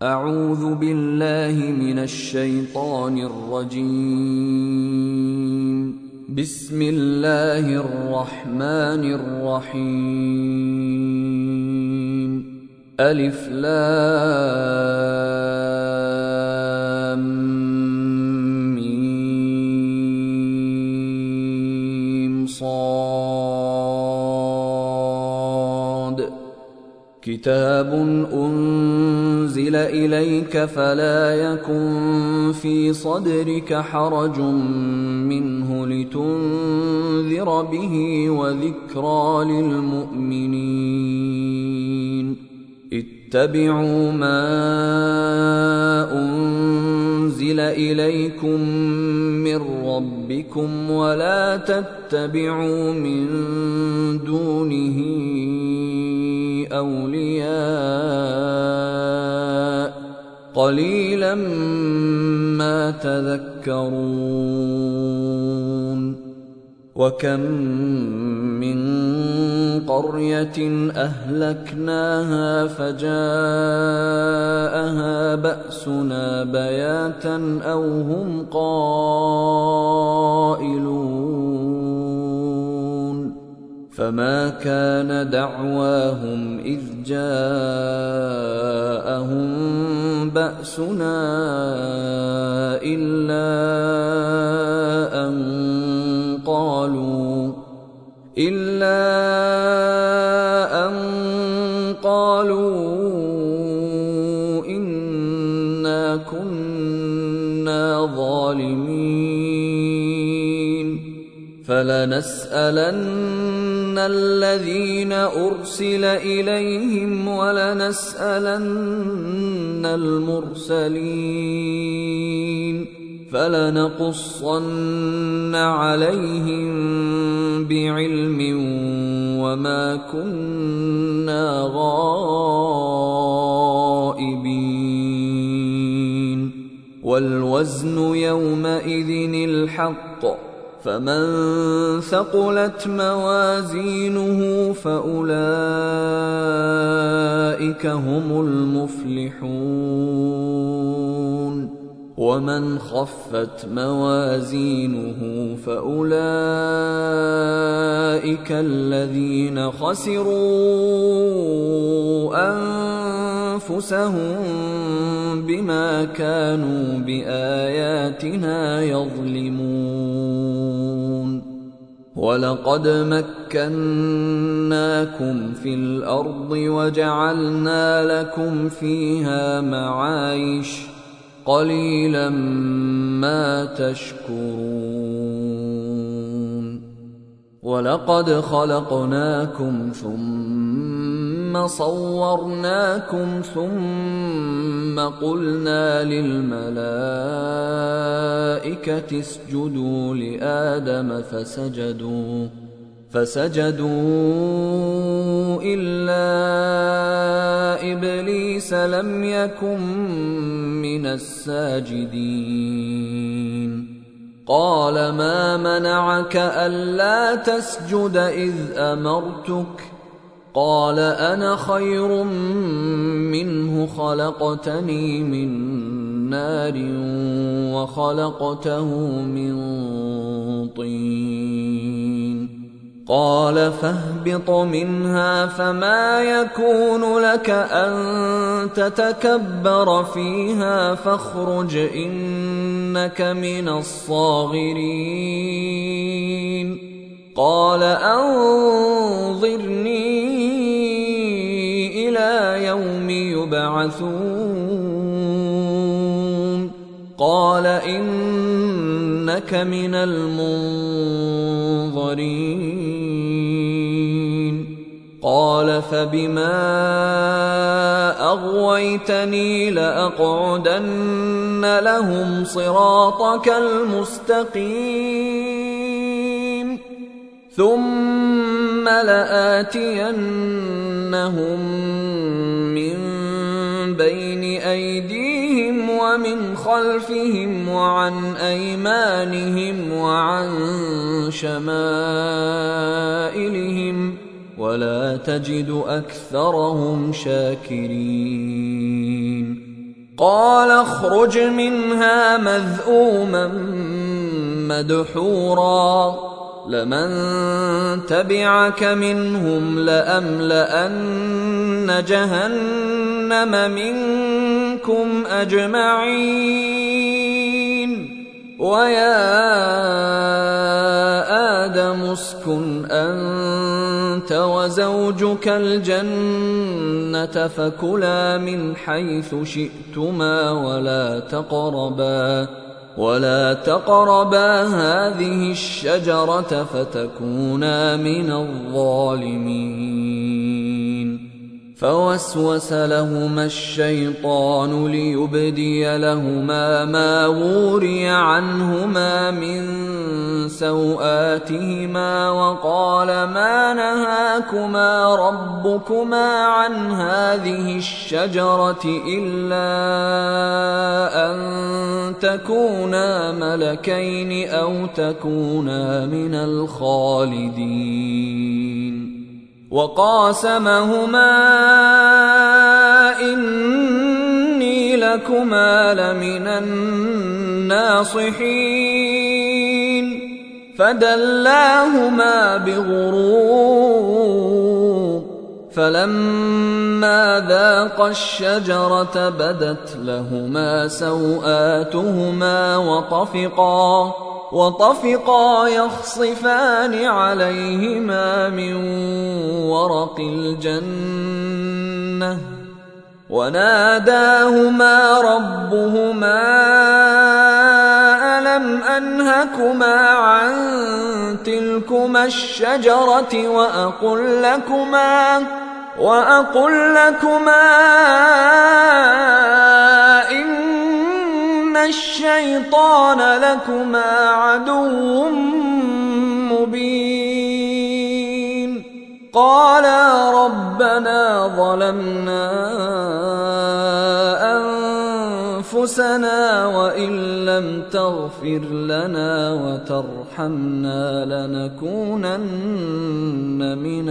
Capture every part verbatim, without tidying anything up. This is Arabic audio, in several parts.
أعوذ بالله من الشيطان الرجيم. بسم الله الرحمن الرحيم. ألف لام ميم صاد. كتاب أنزل إليك فلا يكن في صدرك حرج منه لتنذر به وذكرى للمؤمنين. اتبعوا ما أنزل إليكم من ربكم ولا تتبعوا من دونه أولياء قليلا ما تذكرون. وكم من قرية أهلكناها فجاءها بأسنا بياتا أو هم قائلون. فما كان دعواهم إذ جاءهم بأسنا إلا أن قالوا إلا أن قالوا إنا كنا ظالمين. فلنسألن الذين أرسل إليهم ولنسألن المرسلين. فلنقصن عليهم بعلم وما كنا غائبين. والوزن يومئذ الحق فمن ثقلت موازينه فأولئك هم المفلحون. ومن خفت موازينه فأولئك الذين خسروا أنفسهم بما كانوا بآياتنا يظلمون. ولقد مكناكم في الأرض وجعلنا لكم فيها معايش قليلا ما تشكرون. ولقد خلقناكم ثم صورناكم ثم قلنا للملائكة اسجدوا لآدم فسجدوا فسجدوا إلا إبليس لم يكن من الساجدين. قال ما منعك ألا تسجد إذ أمرتك؟ قال أنا خير منه خلقتني من نار وخلقته من طين. قال فاهبط منها فما يكون لك أن تتكبر فيها فاخرج إنك من الصاغرين. قال أنظرني إلى يوم يبعثون. قال إنك من المنظرين. قال فبما أغويتني لأقعدن لهم صراطك المستقيم ثم لآتينهم من بين أيديهم ومن خلفهم وعن أيمانهم وعن شمائلهم ولا تجد أكثرهم شاكرين. قال اخرج منها مذءوما مدحورا لمن تبعك منهم لأملأن جهنم منكم أجمعين ويا آدم اسكن أنت وزوجك الجنة فكلا من حيث شئتما ولا تقربا ولا تقربا هذه الشجرة فتكونا من الظالمين فوسوس لهما الشيطان ليبدي لهما ما وري عنهما من سوآتهما وقال ما نهاكما ربكما عن هذه الشجرة إلا أن تكونا ملكين أو تكونا من الخالدين وقاسمهما إني لكما لمن الناصحين فدلاهما بغرور فلما ذاقا الشجرة بدت لهما سوآتهما وطفقا وطفقا يخصفان عليهما من ورق الجنة وناداهما ربهما ألم أنهكما عن تلكما الشجرة وأقل لكما وأقل لكما إن الشيطان لكما عدو مبين قالا ربنا ظلمنا أنفسنا وإن لم تغفر لنا وترحمنا لنكونن من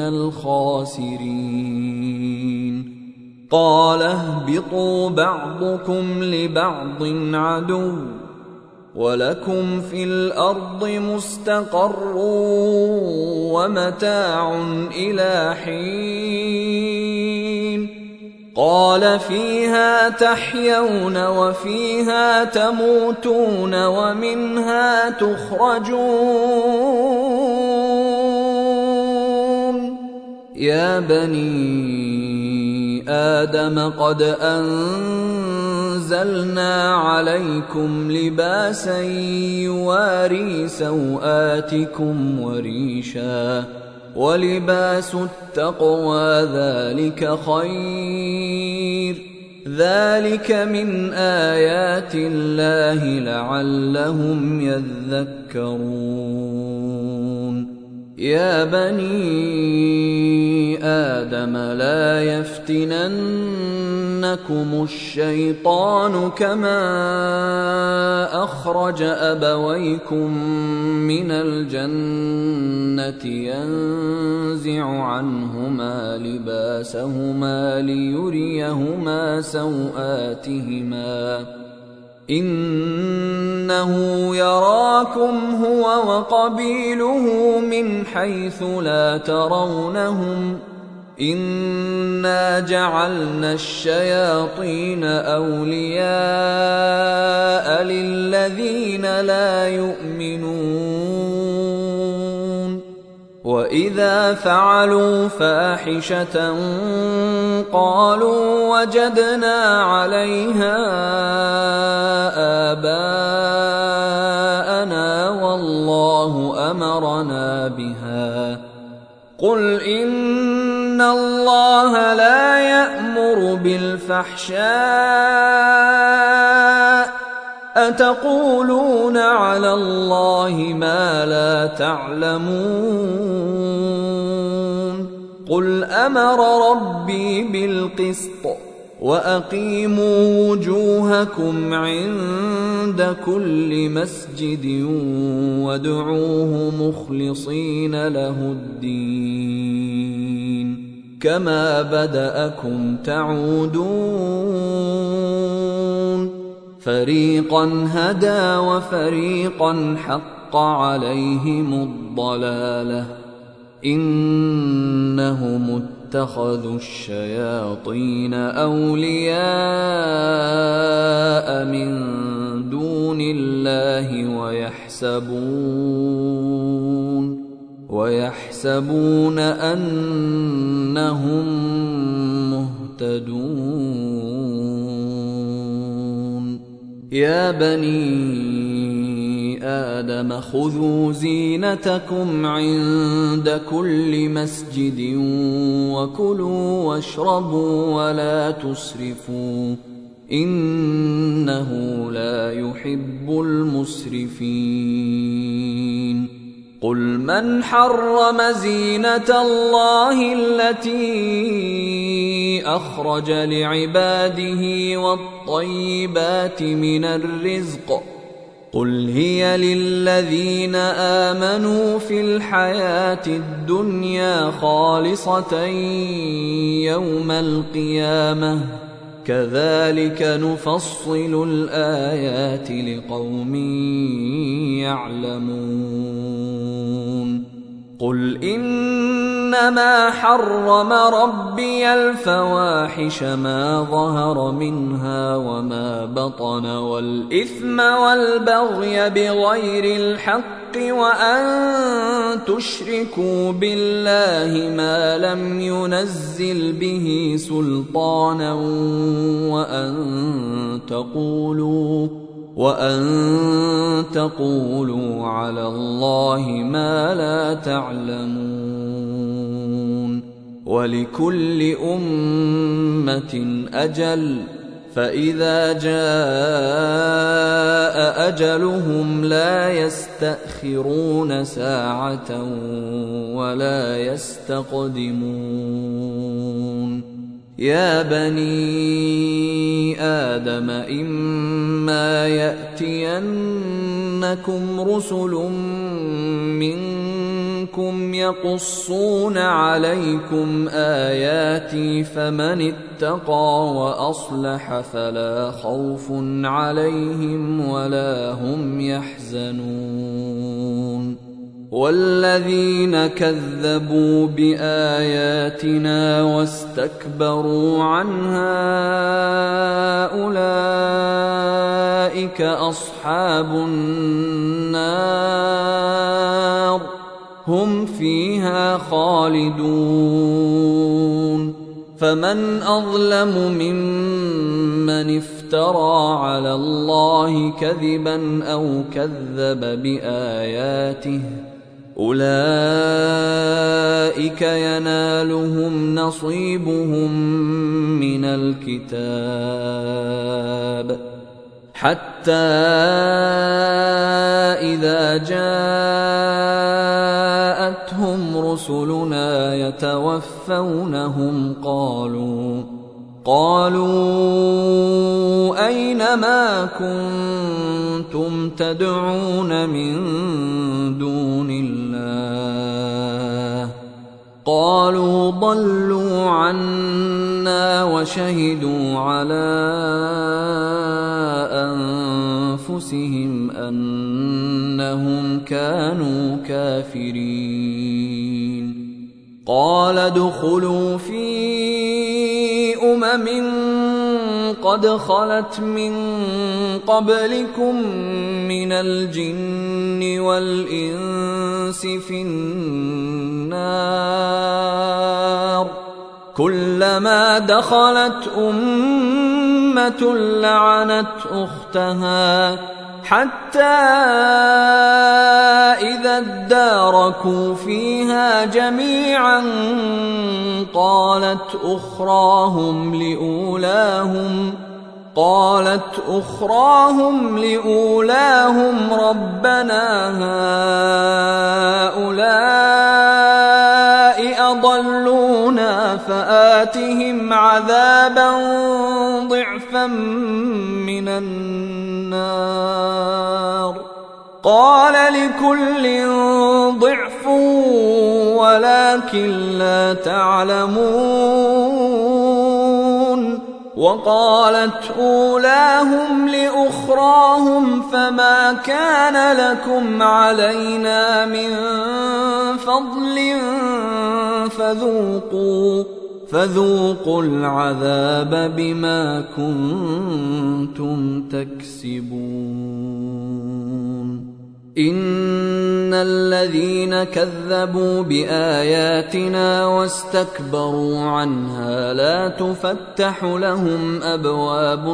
الخاسرين قال اهبطوا بعضكم لبعض عدو ولكم في الأرض مستقر ومتاع إلى حين قال فيها تحيون وفيها تموتون ومنها تخرجون يا بني آدم قد أنزلنا عليكم لباسا يواري سوآتكم وريشا ولباس التقوى ذلك خير ذلك من آيات الله لعلهم يذكرون يا بني آدم لا يفتننكم الشيطان كما أخرج أبويكم من الجنة ينزع عنهما لباسهما ليريهما سوآتهما إنه يراكم هو وقبيله من حيث لا ترونهم إنا جعلنا الشياطين أولياء للذين لا يؤمنون وإذا فعلوا فاحشة قالوا وجدنا عليها آباءنا والله أمرنا بها قل إن الله لا يأمر بالفحشاء أتقولون على الله ما لا تعلمون قل أمر ربي بالقسط وأقيموا وجوهكم عند كل مسجد وادعوه مخلصين له الدين كما بدأكم تعودون فريقا هدى وفريقا حق عليهم الضلالة إنهم اتخذوا الشياطين أولياء من دون الله ويحسبون ويحسبون أنهم مهتدون يا بني آدم خذوا زينتكم عند كل مسجد وكلوا واشربوا ولا تسرفوا إنه لا يحب المسرفين قل من حرم زينة الله التي أخرج لعباده والطيبات من الرزق قل هي للذين آمنوا في الحياة الدنيا خالصة يوم القيامة كذلك نفصل الآيات لقوم يعلمون قل إنما حرم ربي الفواحش ما ظهر منها وما بطن والإثم والبغي بغير الحق وأن تشركوا بالله ما لم ينزل به سلطانا وأن تقولوا وأن تقولوا على الله ما لا تعلمون ولكل أمة أجل فإذا جاء أجلهم لا يستأخرون ساعة ولا يستقدمون يا بني آدم إما يأتينكم رسل منكم يقصون عليكم آياتي فمن اتقى وأصلح فلا خوف عليهم ولا هم يحزنون والذين كذبوا بآياتنا واستكبروا عنها أولئك أصحاب النار هم فيها خالدون فمن أظلم ممن افترى على الله كذبا أو كذب بآياته أولئك ينالهم نصيبهم من الكتاب حتى إذا جاءتهم رسلنا يتوفونهم قالوا قالوا أين ما كنتم تدعون من دون الله قالوا ضلوا عنا وشهدوا على أنفسهم أنهم كانوا كافرين قال ادخلوا في أمم قد خلت من قبلكم من الجن والإنس في النار كلما دخلت أمة لعنت أختها حتى إذا اداركوا فيها جميعا قالت أخراهم لأولاهم قالت أخراهم لأولاهم ربنا هؤلاء أضلونا فآتهم عذابا ضعفا من النار قال لكل ضعف ولكن لا تعلمون وقالت أولاهم لأخراهم فما كان لكم علينا من فضل فذوقوا فذوقوا العذاب بما كنتم تكسبون إن الذين كذبوا بآياتنا واستكبروا عنها لا تفتح لهم أبواب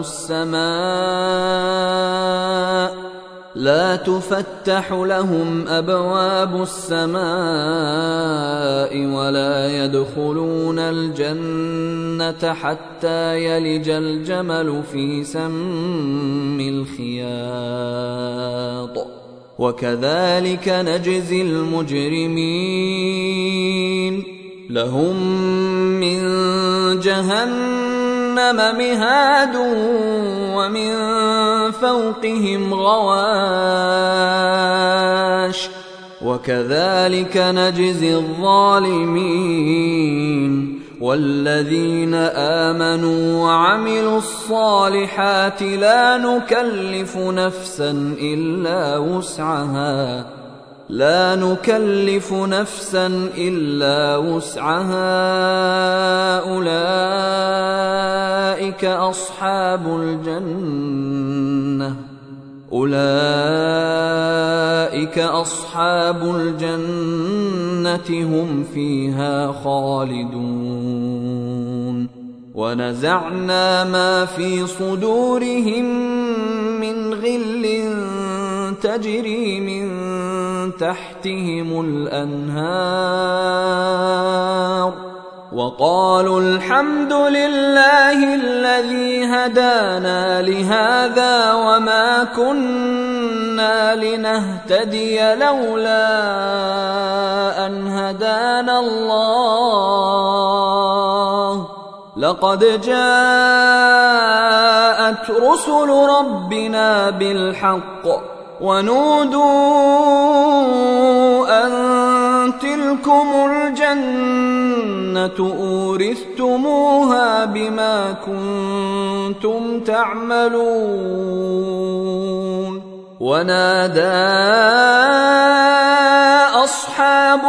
السماء لا تفتح لهم أبواب السماء ولا يدخلون الجنة حتى يلج الجمل في سم الخياط وكذلك نجزي المجرمين لهم من جهنم مهاد ومن فوقهم غواش وكذلك نجزي الظالمين والذين آمنوا وعملوا الصالحات لا نكلف نفسا إلا وسعها لا نكلف نفسا إلا وسعها أولئك أصحاب الجنة أولئك أصحاب الجنة هم فيها خالدون ونزعنا ما في صدورهم من غل تجري من تحتهم الأنهار وقالوا الحمد لله الذي هدانا لهذا وما كنا لنهتدي لولا أن هدانا الله لقد جاءت رسل ربنا بالحق ونودوا أن تلكم الجنة أورثتموها بما كنتم تعملون ونادى أصحاب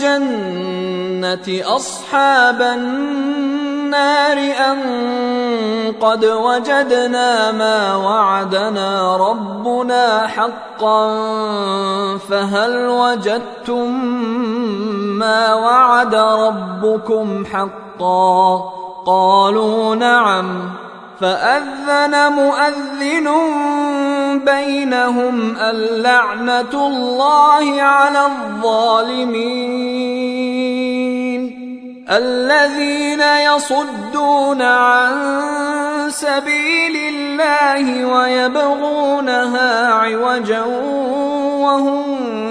الجنة أصحاب النار أن قد وجدنا ما وعدنا ربنا حقا فهل وجدتم ما وعد ربكم حقا قالوا نعم فأذن مؤذن بينهم اللعنة الله على الظالمين الذين يصدون عن سبيل الله ويبغونها عوجا وهم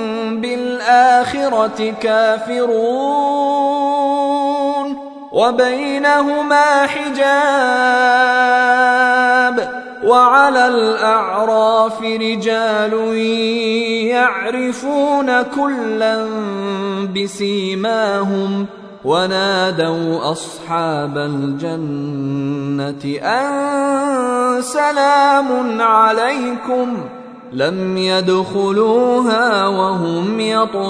بالآخرة كافرون وبينهما حجاب وعلى الأعراف رجال يعرفون كلا بسيماهم ونادوا أصحاب الجنة أن سلام عليكم لم يدخلوها وهم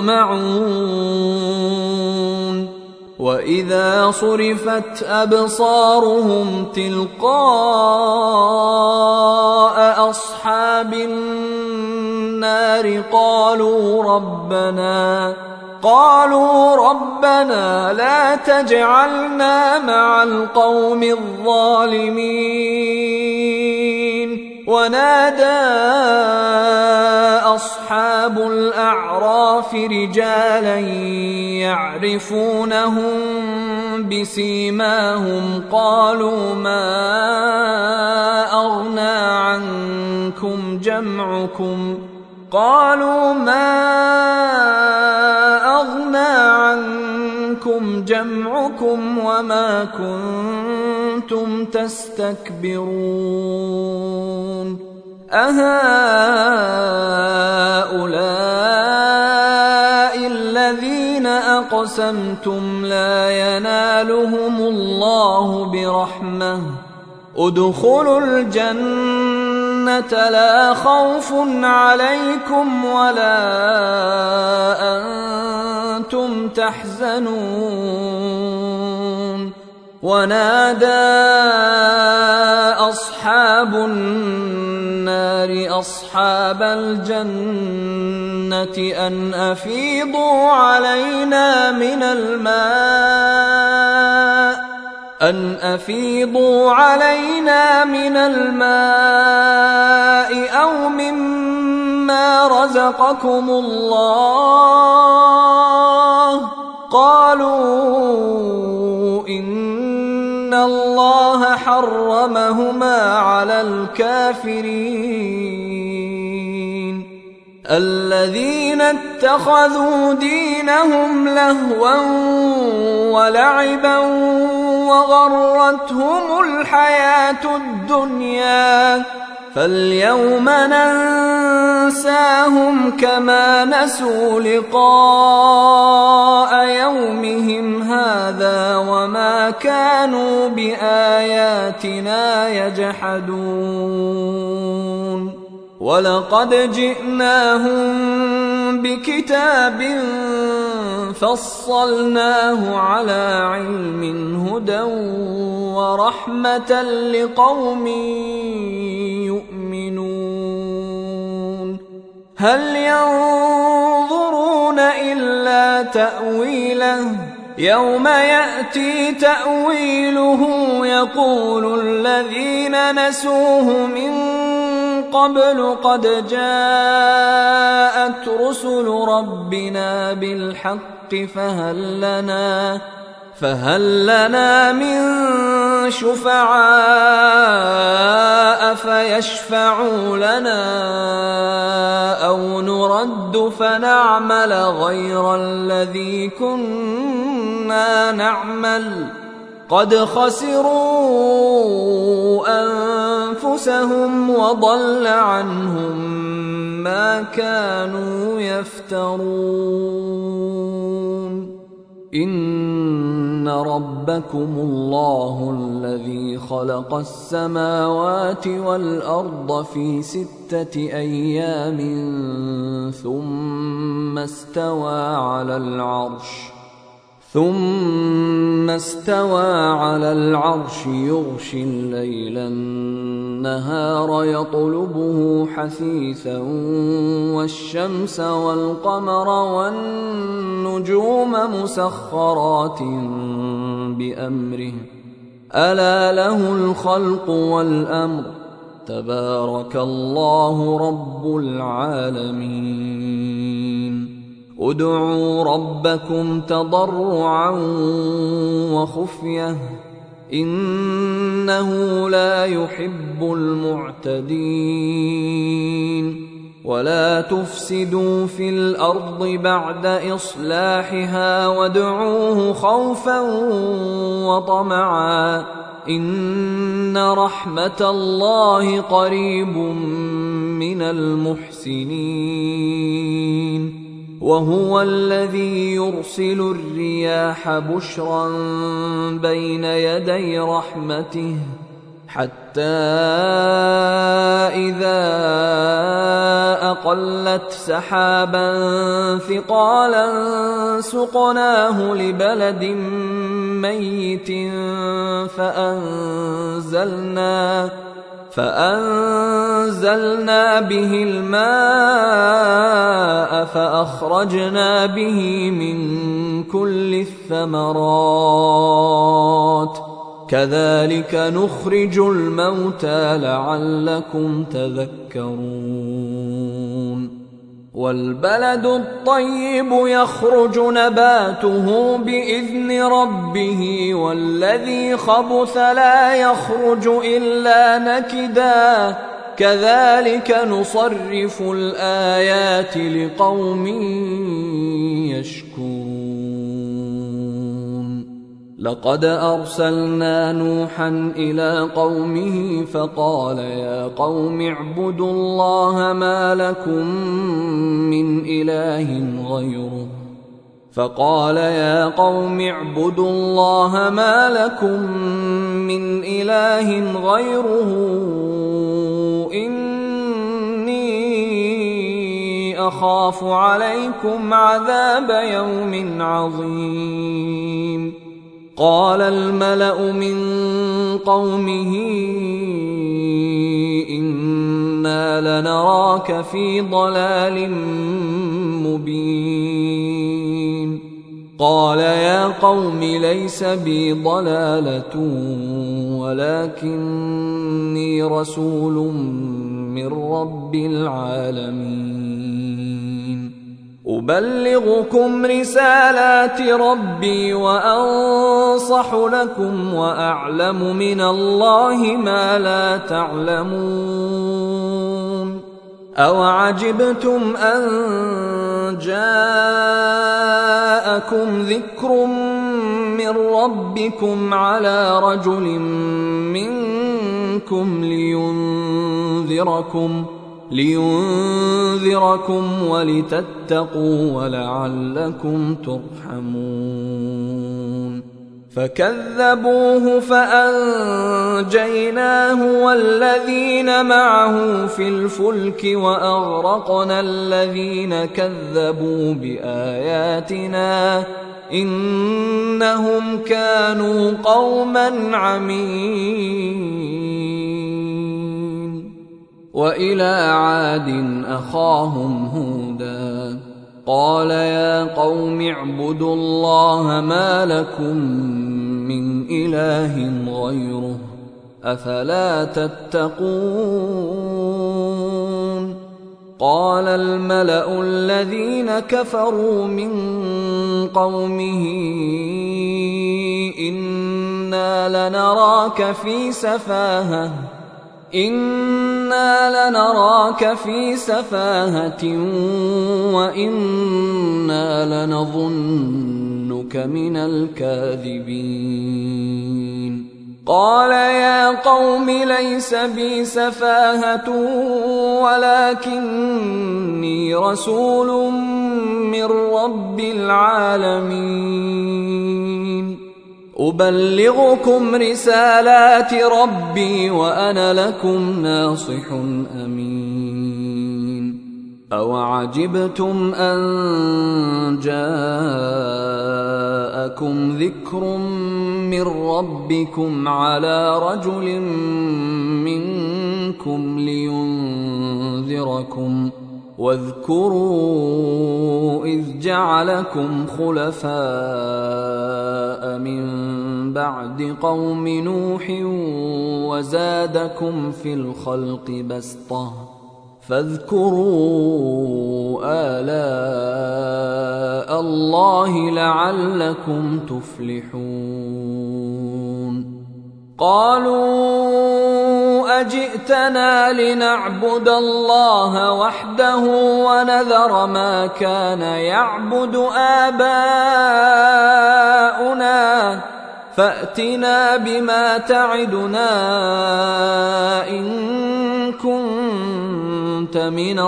يطمعون وإذا صرفت أبصارهم تلقاء أصحاب النار قالوا ربنا قالوا ربنا لا تجعلنا مع القوم الظالمين ونادى أصحاب الأعراف رجالا يعرفونهم بسيماهم قالوا ما أغنى عنكم جمعكم قالوا ما أغنى عنكم جمعكم وما كنتم تستكبرون أهؤلاء الذين أقسمتم لا ينالهم الله برحمة ادخلوا الجنة لا خوف عليكم ولا أنتم تحزنون. ونادى أصحاب النار أصحاب الجنة أن أفيضوا علينا من الماء أن أفيضوا علينا من الماء أو مما رزقكم الله. قالوا إن الله حرمهما على الكافرين. الذين اتخذوا دينهم لهوا ولعبا وغرتهم الحياة الدنيا فاليوم ننساهم كما نسوا لقاء يومهم هذا وما كانوا بآياتنا يجحدون. ولقد جئناهم بكتاب فصلناه على علم هدى ورحمة لقوم يؤمنون. هل ينظرون إلا تأويله يوم يأتي تأويله يقول الذين نسوه من قبل قد جاءت رسل ربنا بالحق فهل لنا فهل لنا من شفعاء فيشفعوا لنا أو نرد فنعمل غير الذي كنا نعمل قد خسروا أنفسهم وضل عنهم ما كانوا يفترون. إن ربكم الله الذي خلق السماوات والأرض في ستة أيام ثم استوى على العرش ثم استوى على العرش يغشي الليل النهار يطلبه حثيثا والشمس والقمر والنجوم مسخرات بأمره ألا له الخلق والأمر تبارك الله رب العالمين. ادعوا ربكم تضرعا وخفية إنه لا يحب المعتدين. ولا تفسدوا في الأرض بعد إصلاحها وادعوه خوفا وطمعا إن رحمة الله قريب من المحسنين. وهو الذي يرسل الرياح بشرا بين يدي رحمته حتى إذا أقلت سحابا ثقالا سقناه لبلد ميت فأنزلنا فأنزلنا به الماء فأخرجنا به من كل الثمرات كذلك نخرج الموتى لعلكم تذكرون. والبلد الطيب يخرج نباته بإذن ربه والذي خبث لا يخرج إلا نكدا كذلك نصرف الآيات لقوم يشكرون. لقد أرسلنا نوحا إلى قومه فقال يا قوم اعبدوا الله ما لكم من إله غيره فقال يا قوم اعبدوا الله ما لكم من إله غيره إني أخاف عليكم عذاب يوم عظيم. قال الملأ من قومه إنا لنراك في ضلال مبين. قال يا قوم ليس بي ضلالة ولكني رسول من رب العالمين أبلغكم رسالات ربي وأنصح لكم وأعلم من الله ما لا تعلمون. أوعجبتم أن جاءكم ذكر من ربكم على رجل منكم لينذركم لينذركم ولتتقوا ولعلكم ترحمون. فكذبوه فأنجيناه والذين معه في الفلك وأغرقنا الذين كذبوا بآياتنا إنهم كانوا قوما عمين. وإلى عاد أخاهم هودا قال يا قوم اعبدوا الله ما لكم من إله غيره أفلا تتقون. قال الملأ الذين كفروا من قومه إنا لنراك في سفاهة إنا لنراك في سفاهة وإنا لنظنك من الكاذبين. قال يا قوم ليس بي سفاهة ولكني رسول من رب العالمين أبلغكم رسالات ربي وأنا لكم ناصح أمين. أوعجبتم أن جاءكم ذكر من ربكم على رجل منكم لينذركم واذكروا إذ جعلكم خلفاء من بعد قوم نوح وزادكم في الخلق بسطة فاذكروا آلاء الله لعلكم تفلحون. قالوا أجئتنا لنعبد الله وحده ونذر ما كان يعبد آباؤنا فأتنا بما تعدنا إن كنت من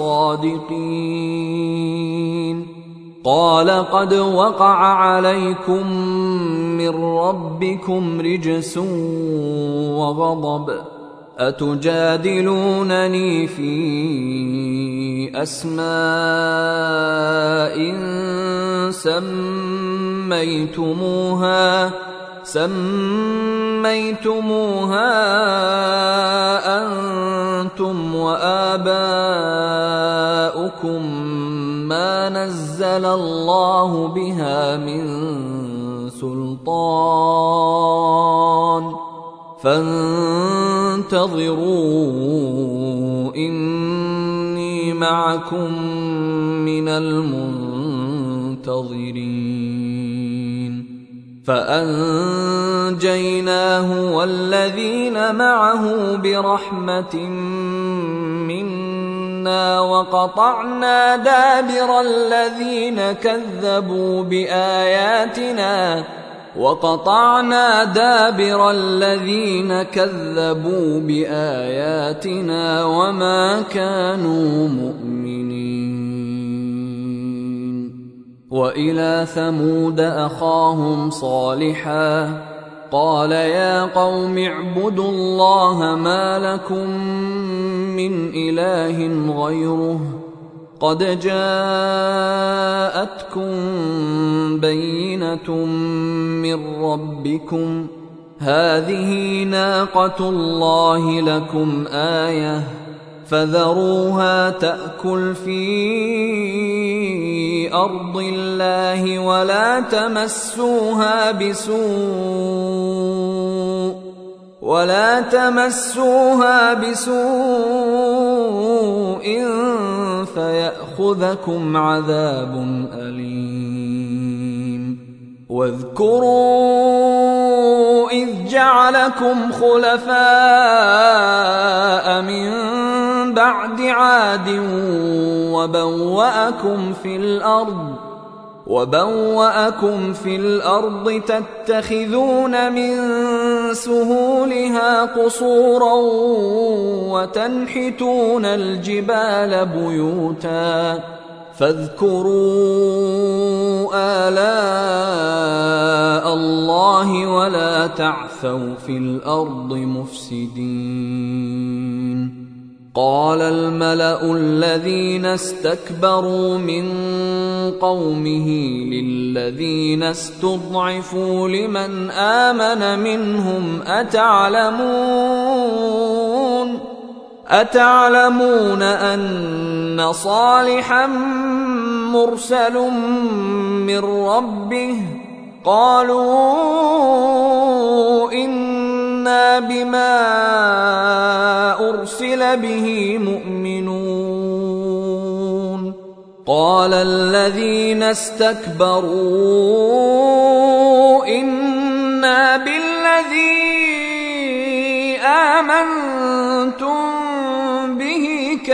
الصادقين. قال قد وقع عليكم من ربكم رجس وغضب أتجادلونني في أسماء سميتموها سميتموها أنتم وآباؤكم ما نزل الله بها من سلطان فانتظروا إني معكم من المنتظرين. فأنجيناه والذين معه برحمة منا وقطعنا دابر الذين كذبوا بآياتنا وقطعنا دابر الذين كذبوا بآياتنا وما كانوا مؤمنين. وإلى ثمود أخاهم صالحا قال يا قوم اعبدوا الله ما لكم من إله غيره قد جاءتكم بينة من ربكم هذه ناقة الله لكم آية فذروها تأكل في أرض الله ولا تمسوها بسوء ولا تمسوها بسوء فيأخذكم عذاب أليم واذكروا إذ جعلكم خلفاء من بعد عاد وبوأكم في الأرض وبوأكم في الأرض تتخذون من سهولها قصورا وتنحتون الجبال بيوتا فاذكروا آلاء الله ولا تعثوا في الأرض مفسدين. قال الملأ الذين استكبروا من قومه للذين استضعفوا لمن آمن منهم أتعلمون أتعلمون أن صالحا مرسل من ربه قالوا إنا بما أرسل به مؤمنون. قال الذين استكبروا إنا بالذي آمنتم به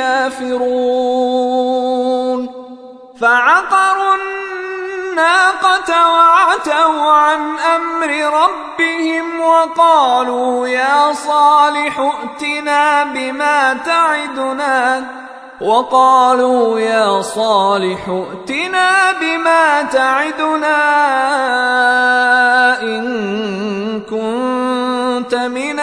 كافرون. فعقروا الناقة وعتوا عن أمر ربهم وقالوا يا صالح ائتنا بما تعدنا وقالوا يا صالح ائتنا بما تعدنا إن كنت من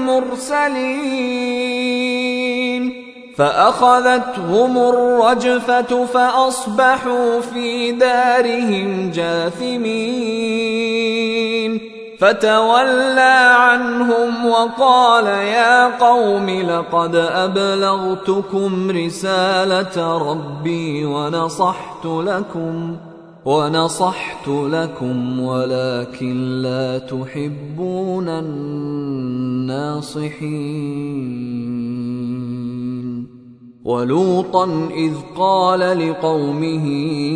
المرسلين. فأخذتهم الرجفة فأصبحوا في دارهم جاثمين. فتولى عنهم وقال يا قوم لقد أبلغتكم رسالة ربي ونصحت لكم ونصحت لكم ولكن لا تحبون الناصحين. ولوطا إذ قال لقومه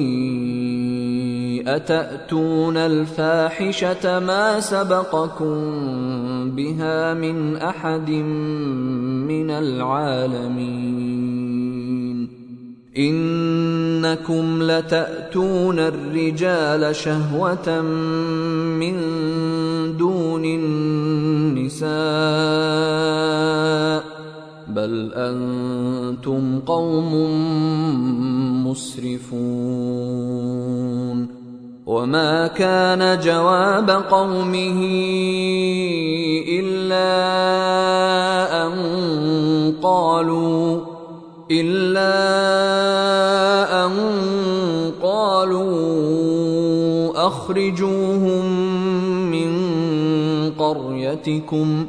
أتأتون الفاحشة ما سبقكم بها من أحد من العالمين إنكم لتأتون الرجال شهوة من دون النساء بل أنتم قوم مسرفون. وما كان جواب قومه إلا أن قالوا إلا أن قالوا أخرجوهم من قريتكم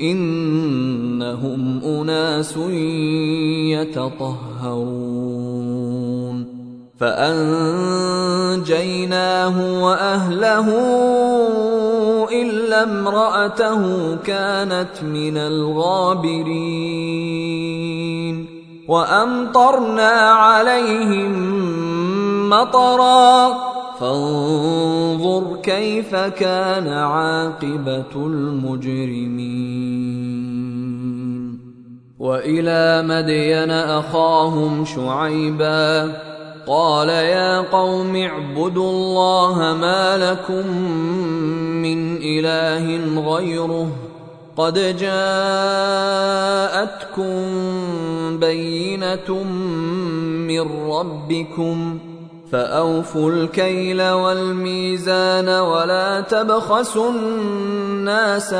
إنهم أناس يتطهرون. فأنجيناه وأهله إلا امرأته كانت من الغابرين. وأمطرنا عليهم مطرا فانظر كيف كان عاقبة المجرمين. وإلى مدين أخاهم شعيبا قال يا قوم اعبدوا الله ما لكم من إله غيره قد جاءتكم بينة من ربكم فأوفوا الكيل والميزان ولا تبخسوا الناس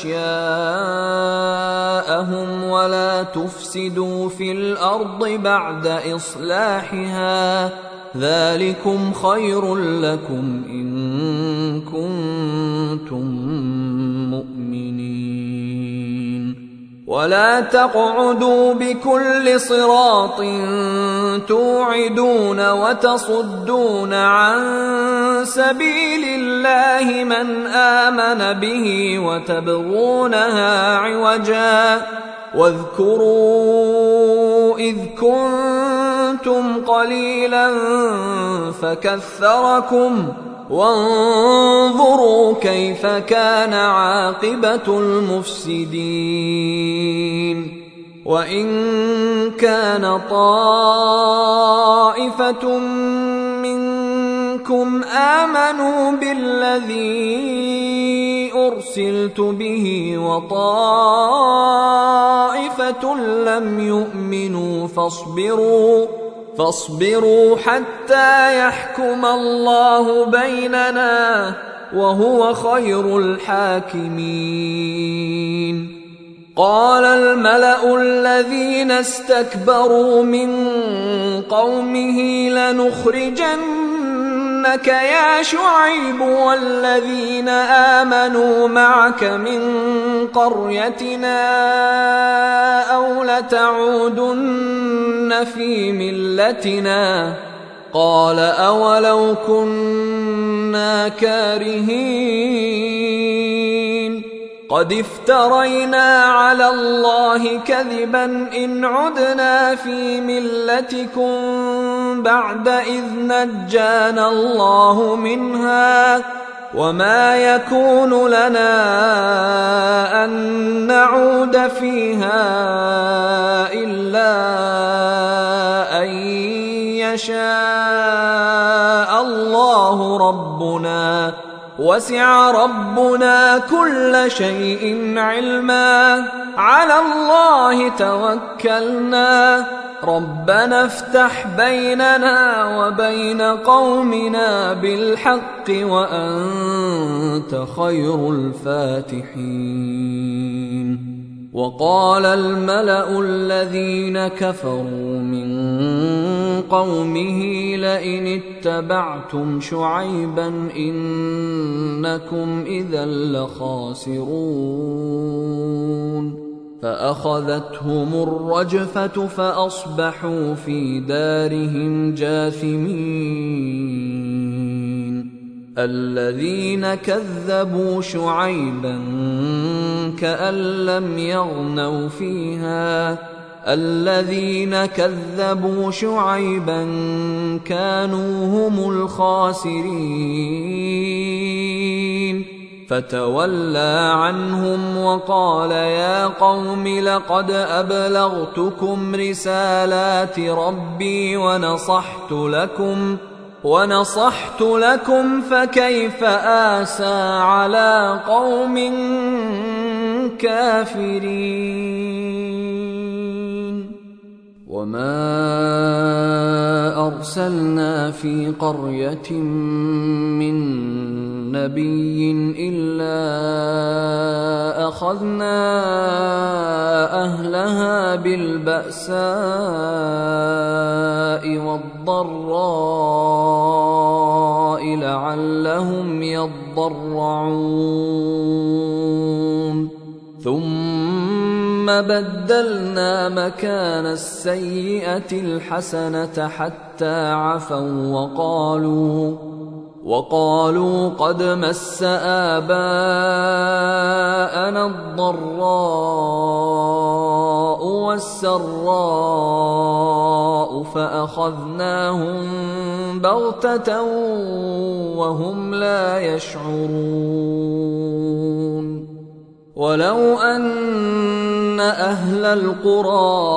أشياءهم ولا تفسدوا في الأرض بعد إصلاحها، ذلكم خير لكم إن كنتم مؤمنين. ولا تقعدوا بكل صراط توعدون وتصدون عن سبيل الله من آمن به وتبغونها عوجا، واذكروا إذ كنتم قليلا فكثركم وانظروا كيف كان عاقبة المفسدين. وإن كان طائفة منكم آمنوا بالذي أرسلت به وطائفة لم يؤمنوا فاصبروا فاصبروا حتى يحكم الله بيننا وهو خير الحاكمين. قال الملأ الذين استكبروا من قومه لنخرجنك يا شعيب والذين آمنوا معك من قريتنا أو لتعودن في ملتنا. قال أولو كنا كارهين قد افترينا على الله كذبا إن عدنا في ملتكم بعد إذ نجانا الله منها، وما يكون لنا أن نعود فيها إلا أن يشاء الله ربنا، وسع ربنا كل شيء علما، على الله توكلنا، ربنا افتح بيننا وبين قومنا بالحق وأنت خير الفاتحين. وقال الملأ الذين كفروا من قومه لئن اتبعتم شعيبا إنكم إذا لخاسرون. فأخذتهم الرجفة فأصبحوا في دارهم جاثمين. الذين كذبوا شعيبا كأن لم يغنوا فيها، الذين كذبوا شعيبا كانوا هم الخاسرين. فتولى عنهم وقال يا قوم لقد أبلغتكم رسالات ربي ونصحت لكم ونصحت لكم فكيف آسى على قوم كافرين. وما أرسلنا في قرية من نبي إلا أخذنا أهلها بالبأساء والضراء لعلهم يضرعون. ثم بدلنا مكان السيئة الحسنة حتى عفوا وقالوا وقالوا قد مس آباءنا الضراء والسراء فأخذناهم بغتة وهم لا يشعرون. ولو أن أهل القرى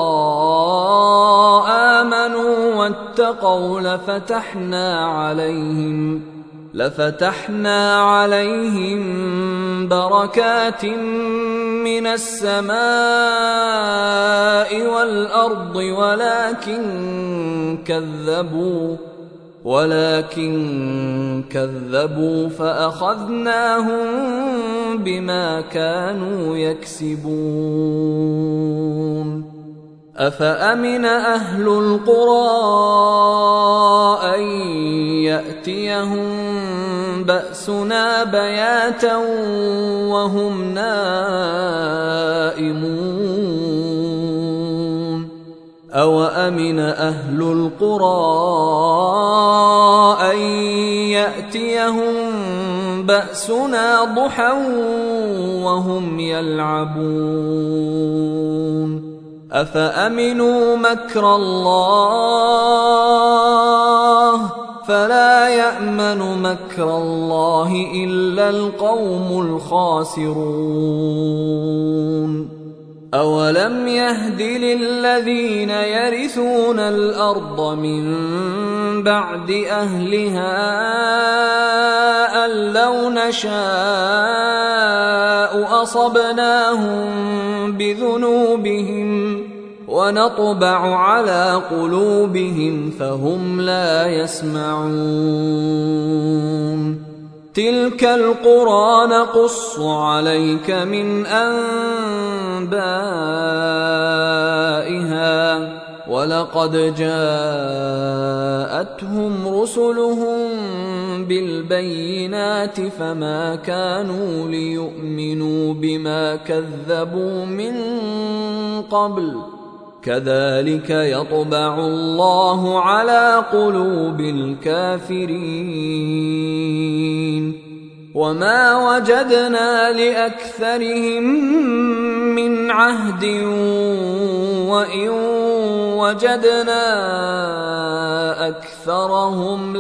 آمنوا واتقوا لفتحنا عليهم لفتحنا عليهم بركات من السماء والأرض ولكن كذبوا ولكن كذبوا فأخذناهم بما كانوا يكسبون أفأمن أهل القرى أن يأتيهم بأسنا بياتا وهم نائمون أوأمن أهل القرى أن يأتيهم بأسنا ضحى وهم يلعبون أفأمنوا مكر الله فلا يأمن مكر الله إلا القوم الخاسرون أولم يهد للذين يرثون الأرض من بعد أهلها أن لو نشاء أصبناهم بذنوبهم ونطبع على قلوبهم فهم لا يسمعون تلك القرى نقص عليك من أنبائها ولقد جاءتهم رسلهم بالبينات فما كانوا ليؤمنوا بما كذبوا من قبل كذلك يطبع الله على قلوب الكافرين وما وجدنا لأكثرهم من عهد وإن وجدنا أكثرهم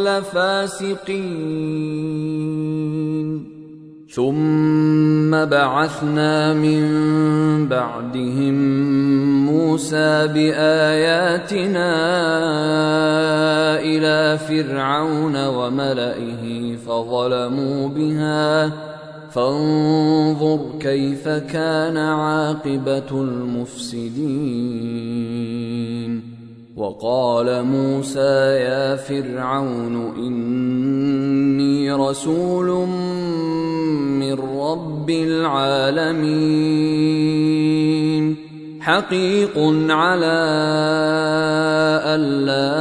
لفاسقين ثم بعثنا من بعدهم موسى بآياتنا إلى فرعون وملئه فظلموا بها فانظر كيف كان عاقبة المفسدين وقال موسى يا فرعون إني رسول من رب العالمين حقيق على ألا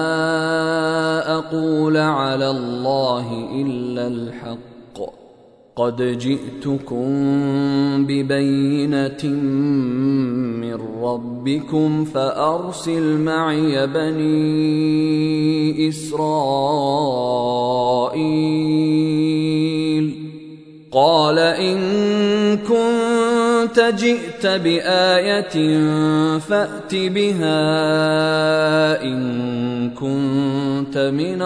أقول على الله إلا الحق قد جئتكم ببينة من ربكم فأرسل معي بني إسرائيل قال إن كنت جئت بآية فأت بها إن كنت من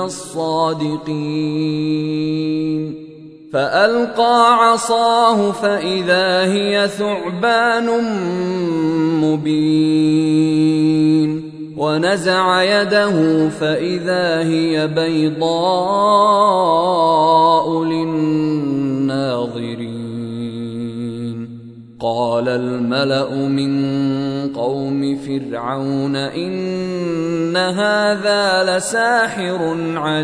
الصادقين فألقى عصاه فإذا هي ثعبان مبين ونزع يده فإذا هي بيضاء للناظرين قال الملأ من قوم فرعون إن هذا لساحر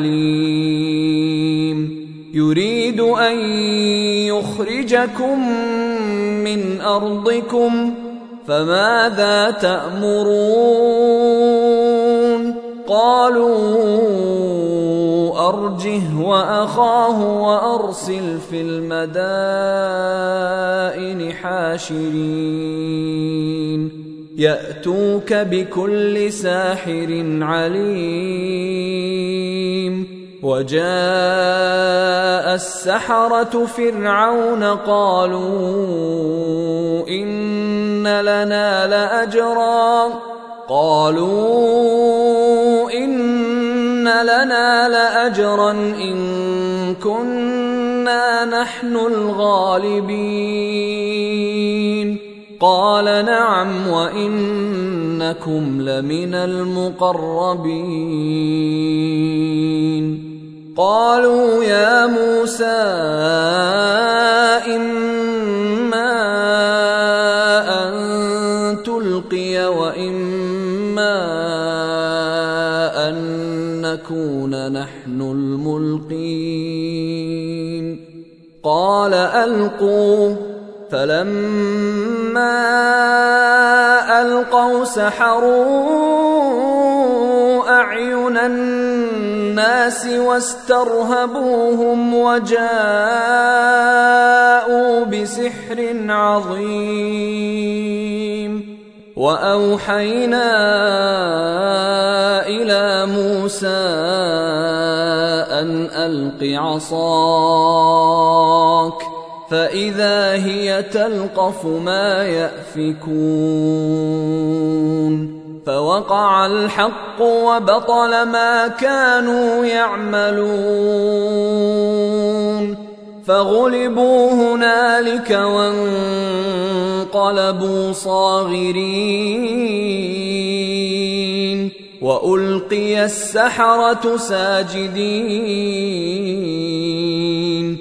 عليم يريد أن يخرجكم من أرضكم فماذا تأمرون قالوا أرجه وأخاه وأرسل في المدائن حاشرين يأتوك بكل ساحر عليم وجاء السحرة فرعون قالوا إن لنا لأجرا قالوا إن لنا لأجرا إن كنا نحن الغالبين قال نعم وإنكم لمن المقربين قالوا يا موسى إما أن تلقي وإما أن نكون نحن الملقين قال ألقوا فلما ألقوا سحروا أعين الناس واسترهبوهم وجاءوا بسحر عظيم وأوحينا إلى موسى أن ألق عصاك فإذا هي تلقف ما يأفكون فوقع الحق وبطل ما كانوا يعملون فغلبوا هنالك وانقلبوا صاغرين وألقي السحرة ساجدين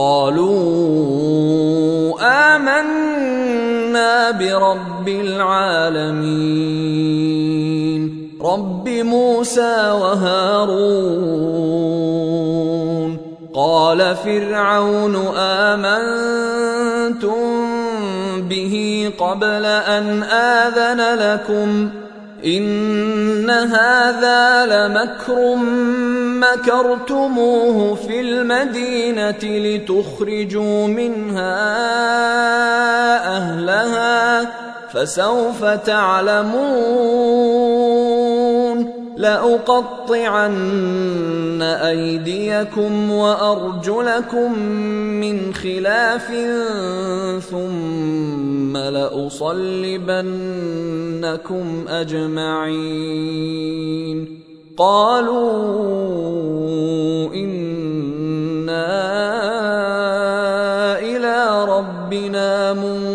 قالوا آمنا برب العالمين رب موسى وهارون قال فرعون آمنتم به قبل أن آذن لكم إن هذا لمكر مكرتموه في المدينة لتخرجوا منها أهلها فسوف تعلمون لأقطعن أيديكم وأرجلكم من خلاف ثم لأصلبنكم أجمعين قالوا إنا إلى ربنا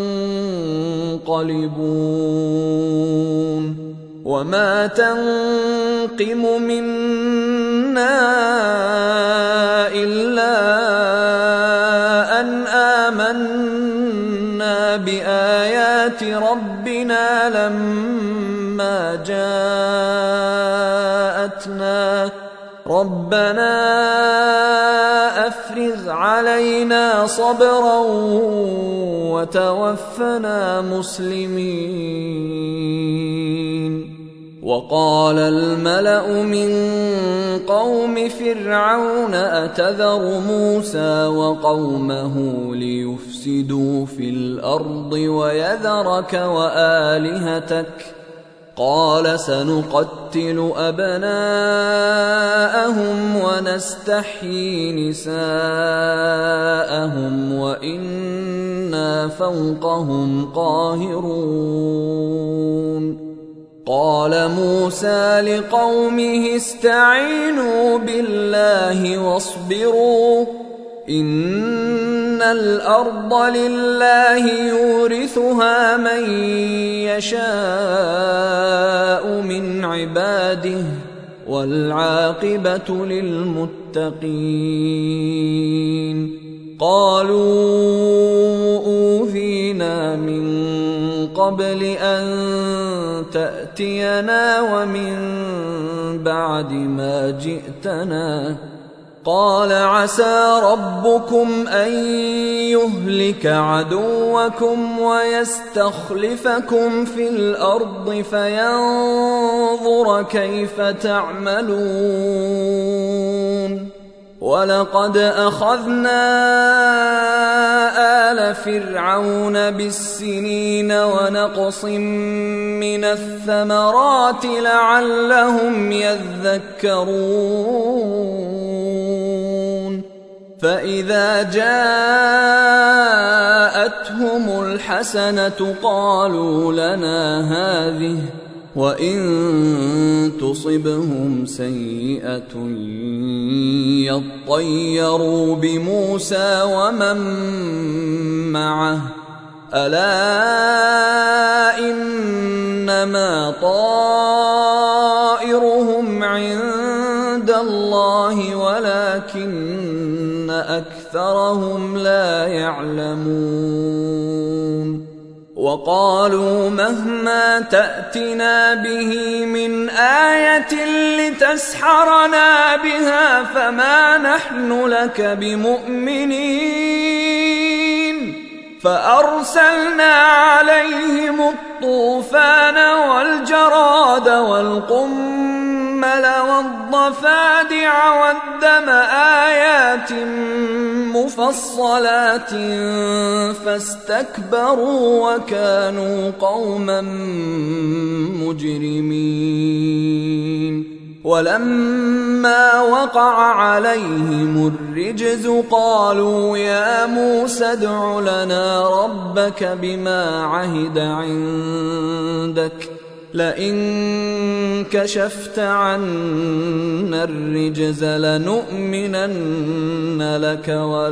منقلبون وما تنقم منا إلا أن آمنا بآيات ربنا لما جاءتنا ربنا أفرغ علينا صبرا وتوفنا مسلمين وقال الملأ من قوم فرعون أتذر موسى وقومه ليفسدوا في الأرض ويذرك وآلهتك قال سنقتل أبناءهم ونستحيي نساءهم وإنا فوقهم قاهرون قال موسى لقومه استعينوا بالله واصبروا إن الأرض لله يورثها من يشاء من عباده والعاقبة للمتقين قالوا أوذينا من قبل أن تأتينا ومن بعد ما جئتنا قال عسى ربكم أن يهلك عدوكم ويستخلفكم في الأرض فينظر كيف تعملون ولقد أخذنا آل فرعون بالسنين ونقص من الثمرات لعلهم يذكرون فإذا جاءتهم الحسنة قالوا لنا هذه وإن تصبهم سيئة يطيروا بموسى ومن معه ألا إنما طائرهم عند الله ولكن أكثرهم لا يعلمون وقالوا مهما تأتنا به من آية لتسحرنا بها فما نحن لك بمؤمنين فأرسلنا عليهم الطوفان والجراد والقمل والضفادع والدم آيات مفصلات فاستكبروا وكانوا قوما مجرمين ولما وقع عليهم الرجز قالوا يا موسى ادع لنا ربك بما عهد عندك لئن كشفت عنا الرجز لنؤمنن لك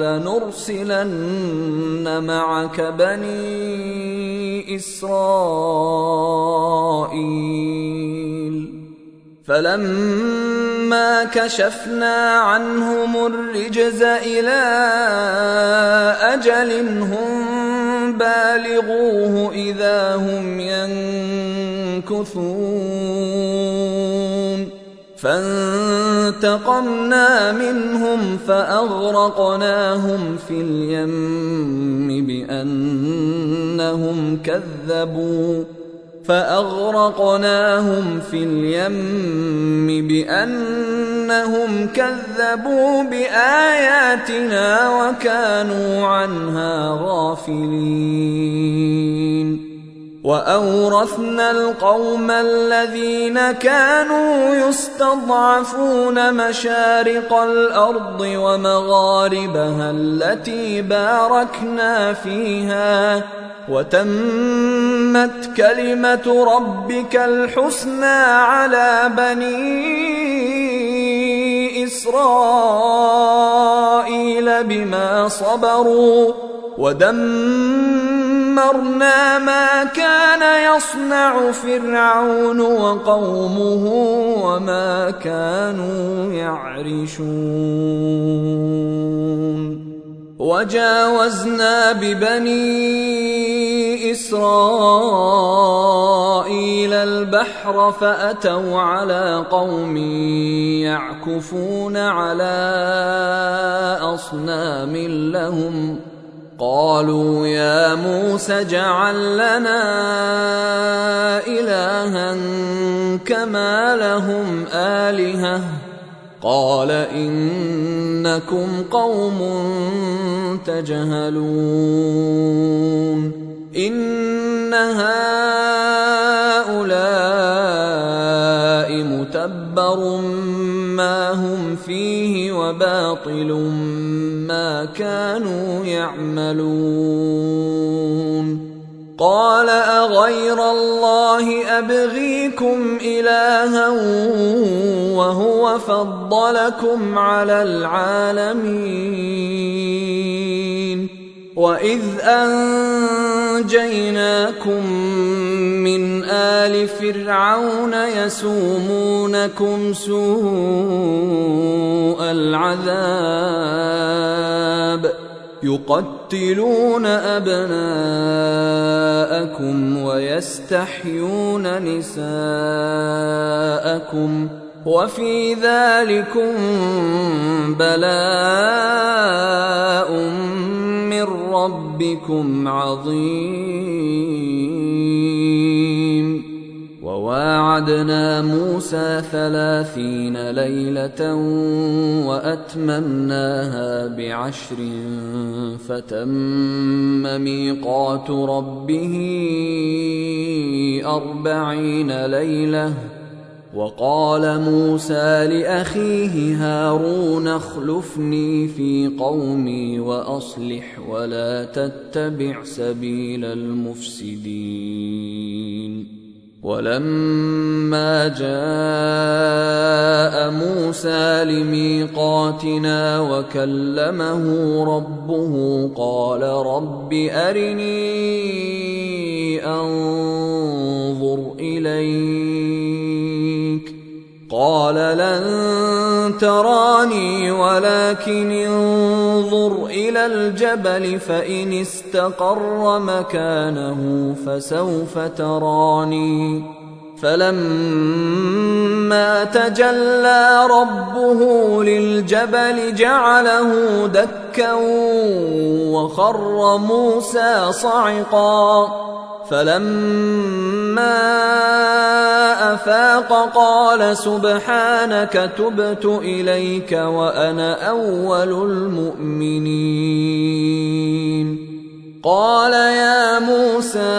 ولنرسلن معك بني إسرائيل فلما كشفنا عنهم الرجز إلى أجل هم بالغوه إذا هم ينكثون فانتقمنا منهم فأغرقناهم في اليم بأنهم كذبوا فأغرقناهم في اليم بأنهم كذبوا بآياتنا وكانوا عنها غافلين وأورثنا القوم الذين كانوا يستضعفون مشارق الأرض ومغاربها التي باركنا فيها وتمت كلمة ربك الحسنى على بني إسرائيل بما صبروا ودمرنا ما كان يصنع فرعون وقومه وما كانوا يعرشون وجاوزنا ببني إسرائيل البحر فأتوا على قوم يعكفون على أصنام لهم قالوا يا موسى اجعل لنا إلها كما لهم آلهة قال إنكم قوم تجهلون إن هؤلاء متبر ما هم فيه وباطل ما كانوا يعملون قال أغير الله أبغيكم إلها وهو فضلكم على العالمين وإذ أنجيناكم من آل فرعون يسومونكم سوء العذاب يقتلون أبناءكم ويستحيون نساءكم وفي ذلكم بلاء من ربكم عظيم وواعدنا موسى ثلاثين ليلة وأتممناها بعشر فتم ميقات ربه أربعين ليلة وقال موسى لأخيه هارون اخلفني في قومي وأصلح ولا تتبع سبيل المفسدين ولما جاء موسى لميقاتنا وكلمه ربه قال رب أرني أنظر إليك قال لن تراني ولكن انظر إلى الجبل فإن استقر مكانه فسوف تراني فلما تجلى ربه للجبل جعله دكا وخر موسى صعقا فلما أفاق قال سبحانك تبت إليك وأنا أول المؤمنين قال يا موسى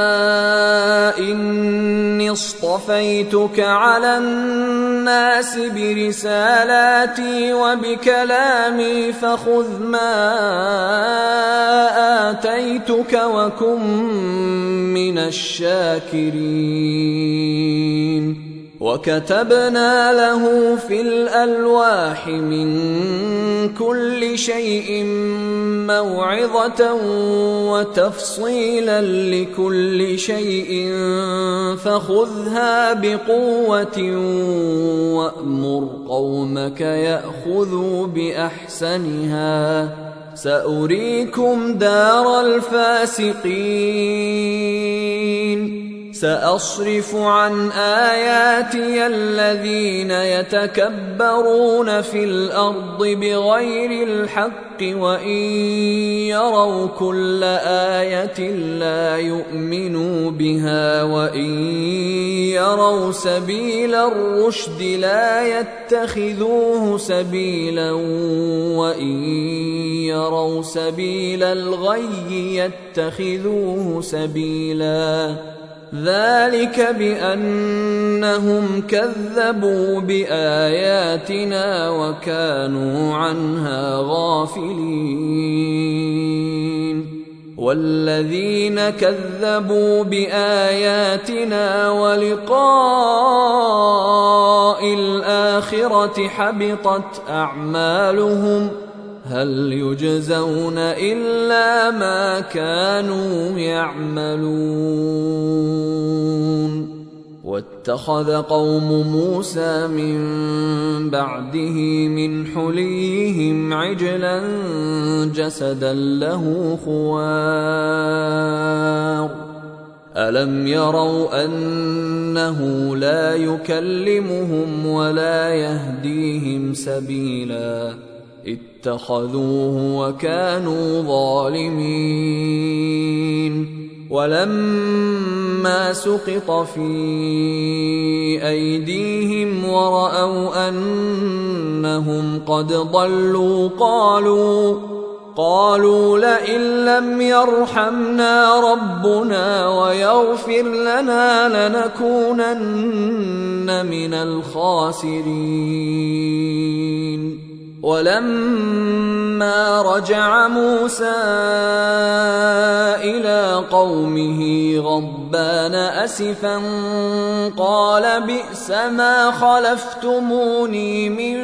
إني اصطفيتك على الناس برسالاتي وبكلامي فخذ ما آتيتك وكن من الشاكرين وكتبنا له في الألواح من كل شيء موعظة وتفصيلا لكل شيء فخذها بقوة وأمر قومك يأخذوا بأحسنها سأريكم دار الفاسقين سأصرف عن آياتي الذين يتكبرون في الأرض بغير الحق وإن يروا كل آية لا يؤمنوا بها وإن يروا سبيل الرشد لا يتخذوه سبيلا وإن يروا سبيل الغي يتخذوه سبيلا ذلك بأنهم كذبوا بآياتنا وكانوا عنها غافلين والذين كذبوا بآياتنا ولقاء الآخرة حبطت أعمالهم هل يجزون إلا ما كانوا يعملون واتخذ قوم موسى من بعده من حليهم عجلا جسدا له خوار ألم يروا أنه لا يكلمهم ولا يهديهم سبيلا اتخذوه وكانوا ظالمين ولما سقط في أيديهم ورأوا أنهم قد ضلوا قالوا قالوا لئن لم يرحمنا ربنا ويغفر لنا لنكونن من الخاسرين ولما رجع موسى إلى قومه غضبان أسفا قال بئس ما خلفتموني من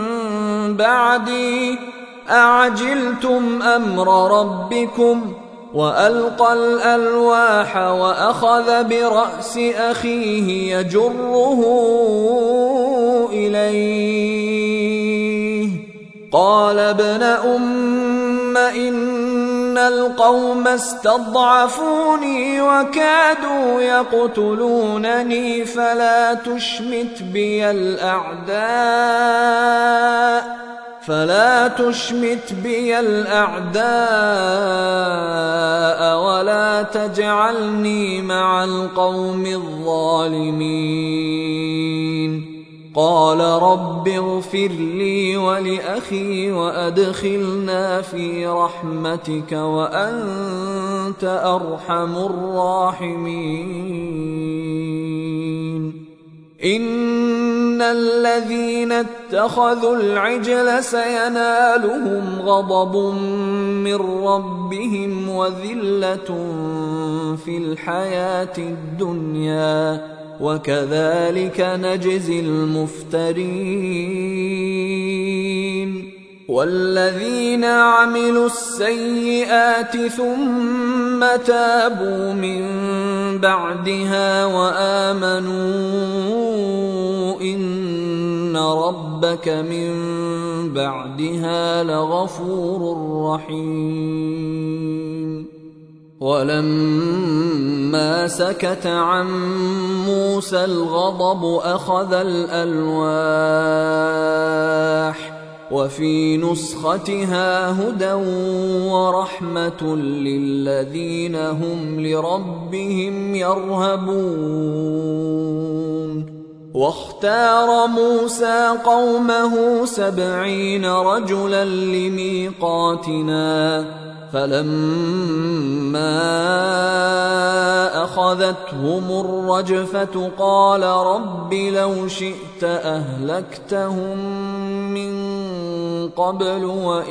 بعدي أعجلتم أمر ربكم وألقى الألواح وأخذ برأس أخيه يجره إليه قال ابن أم إن القوم استضعفوني وكادوا يقتلونني فلا تشمت بي الأعداء فلا تشمت بي الأعداء ولا تجعلني مع القوم الظالمين قال رب اغفر لي ولأخي وأدخلنا في رحمتك وأنت أرحم الراحمين إن الذين اتخذوا العجل سينالهم غضب من ربهم وذلة في الحياة الدنيا وكذلك نجزي المفترين والذين عملوا السيئات ثم تابوا من بعدها وآمنوا إن ربك من بعدها لغفور رحيم. ولما سكت عن موسى الغضب أخذ الألواح وفي نسختها هدى ورحمة للذين هم لربهم يرهبون. واختار موسى قومه سبعين رجلا لميقاتنا فلما أخذتهم الرجفة قال رب لو شئت أهلكتهم من قبل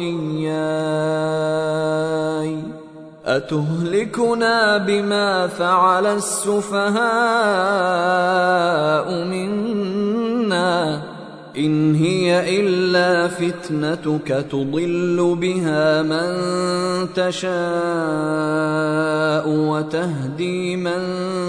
وإياي أتهلكنا بما فعل السفهاء منا إن هي إلا فتنتك تضل بها من تشاء وتهدي من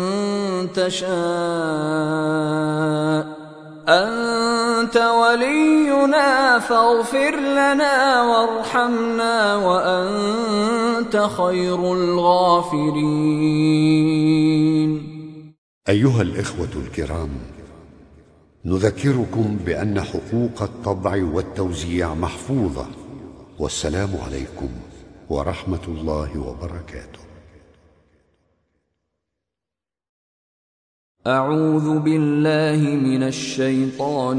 تشاء أنت ولينا فاغفر لنا وارحمنا وأنت خير الغافرين. أيها الإخوة الكرام، نذكركم بأن حقوق الطبع والتوزيع محفوظة، والسلام عليكم ورحمة الله وبركاته. أعوذ بالله من الشيطان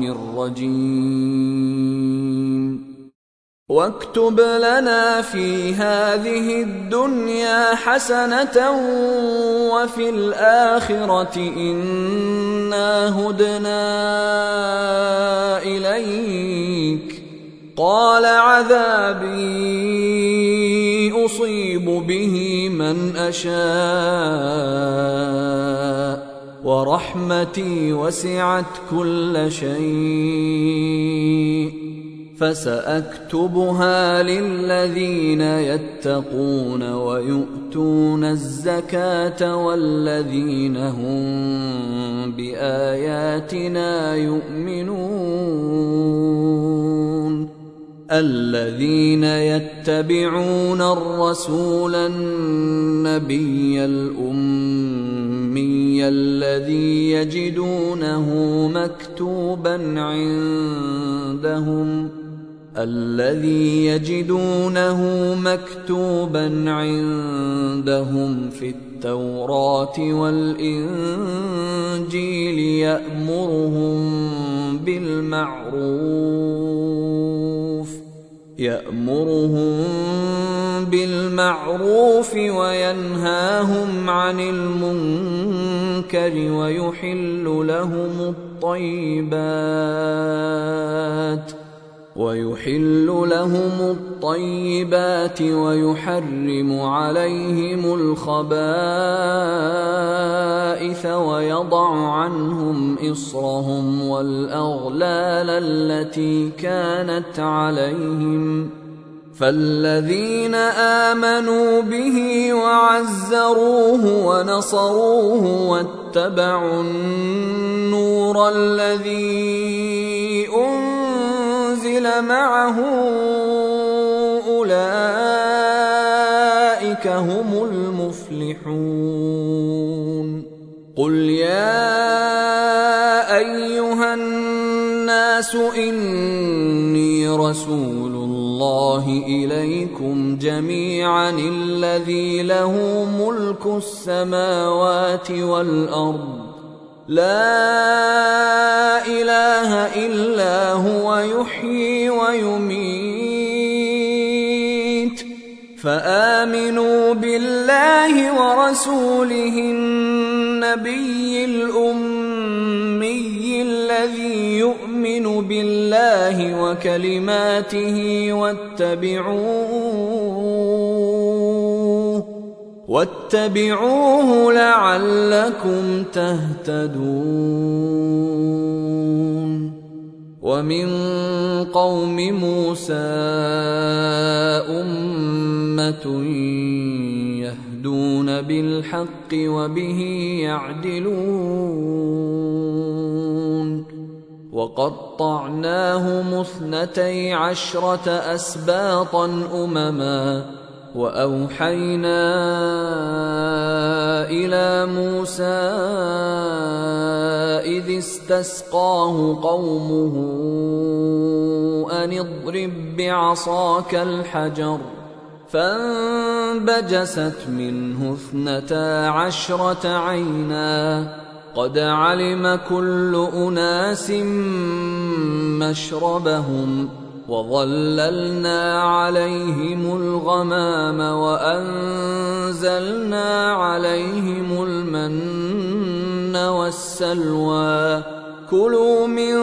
الرجيم. واكتب لنا في هذه الدنيا حسنة وفي الآخرة إنا هدنا إليك قال عذابي أصيب به من أشاء ورحمتي وسعت كل شيء فسأكتبها للذين يتقون ويؤتون الزكاة والذين هم بآياتنا يؤمنون الذين يتبعون الرسول النبي الأمي الذي يجدونه مكتوبا عندهم الذي يجدونه مكتوبا عندهم في التوراة والإنجيل يأمرهم بالمعروف يأمرهم بالمعروف وينهاهم عن المنكر ويحل لهم الطيبات ويحل لهم الطيبات ويحرم عليهم الخبائث ويضع عنهم إصرهم والأغلال التي كانت عليهم فالذين آمنوا به وعزروه ونصروه واتبعوا النور الذي أنزل معه أولئك هم المفلحون. قل يا أيها الناس إني رسول الله إليكم جميعا الذي له ملك السماوات والأرض لا إله إلا هو يحيي ويميت فآمنوا بالله ورسوله النبي الأمي الذي يؤمن بالله وكلماته واتبعوه واتبعوه لعلكم تهتدون. ومن قوم موسى أمة يهدون بالحق وبه يعدلون وقطعناهم اثنتي عشرة أسباطا أمما وأوحينا إلى موسى إذ استسقاه قومه أن اضرب بعصاك الحجر فانبجست منه اثنتا عشرة عينا قد علم كل أناس مشربهم وظللنا عليهم الغمام وأنزلنا عليهم المن والسلوى كلوا من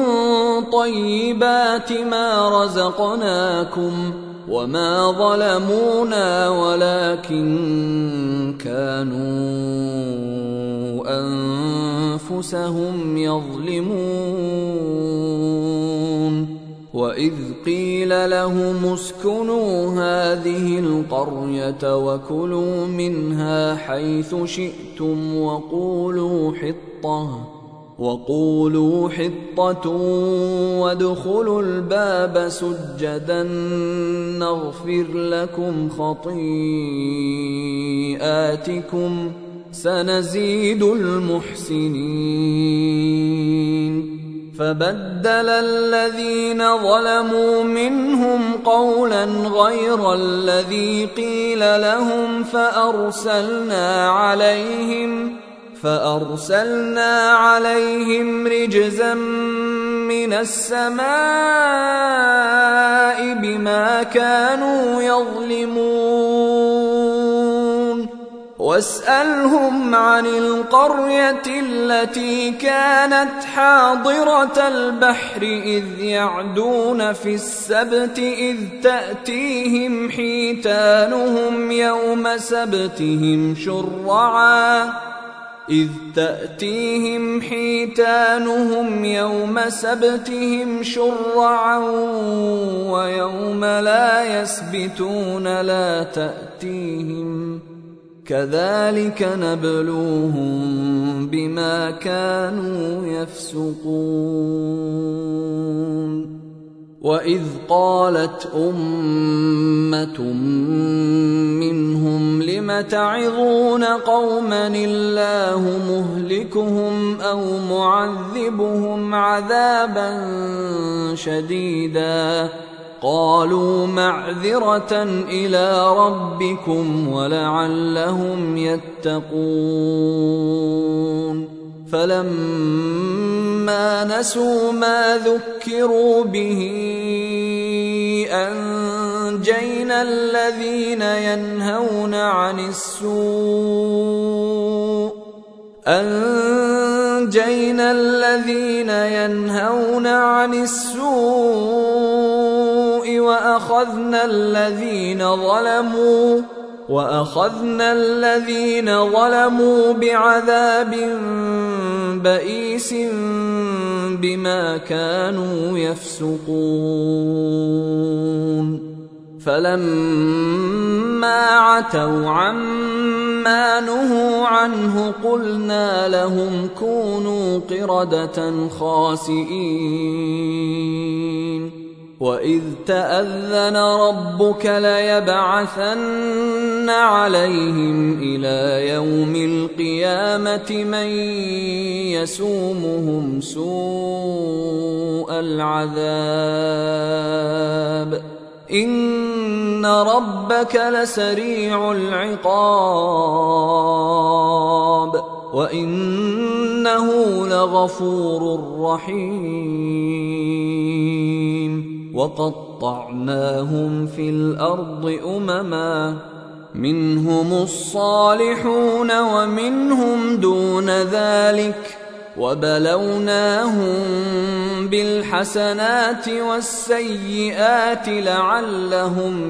طيبات ما رزقناكم وما ظلمونا ولكن كانوا أنفسهم يظلمون وإذ قيل لهم اسكنوا هذه القرية وكلوا منها حيث شئتم وقولوا حطة وقولوا حطة وادخلوا الباب سجدا نغفر لكم خطيئاتكم سنزيد المحسنين فبدل الذين ظلموا منهم قولا غير الذي قيل لهم فأرسلنا عليهم فأرسلنا عليهم رجزا من السماء بما كانوا يظلمون واسألهم عن القرية التي كانت حاضرة البحر إذ يعدون في السبت إذ تأتيهم حيتانهم يوم سبتهم شرعا إذ تأتيهم حيتانهم يوم سبتهم شرعا ويوم لا يسبتون لا تأتيهم كذلك نبلوهم بما كانوا يفسقون وإذ قالت أمة منهم لم تعظون قوما الله مهلكهم أو معذبهم عذابا شديدا قالوا معذرة إلى ربكم ولعلهم يتقون فلما نسوا ما ذكروا به أنجينا الذين ينهون عن السوء أنجينا الذين ينهون عن السوء وأخذنا الذين ظلموا وأخذنا الذين ظلموا بعذاب بئيس بما كانوا يفسقون فلما عتوا عما نهوا عنه قلنا لهم كونوا قردة خاسئين وإذ تأذن ربك ليبعثن عليهم إلى يوم القيامة من يسومهم سوء العذاب إن ربك لسريع العقاب وإنه لغفور رحيم وقطعناهم في الأرض أمما منهم الصالحون ومنهم دون ذلك وبلوناهم بالحسنات والسيئات لعلهم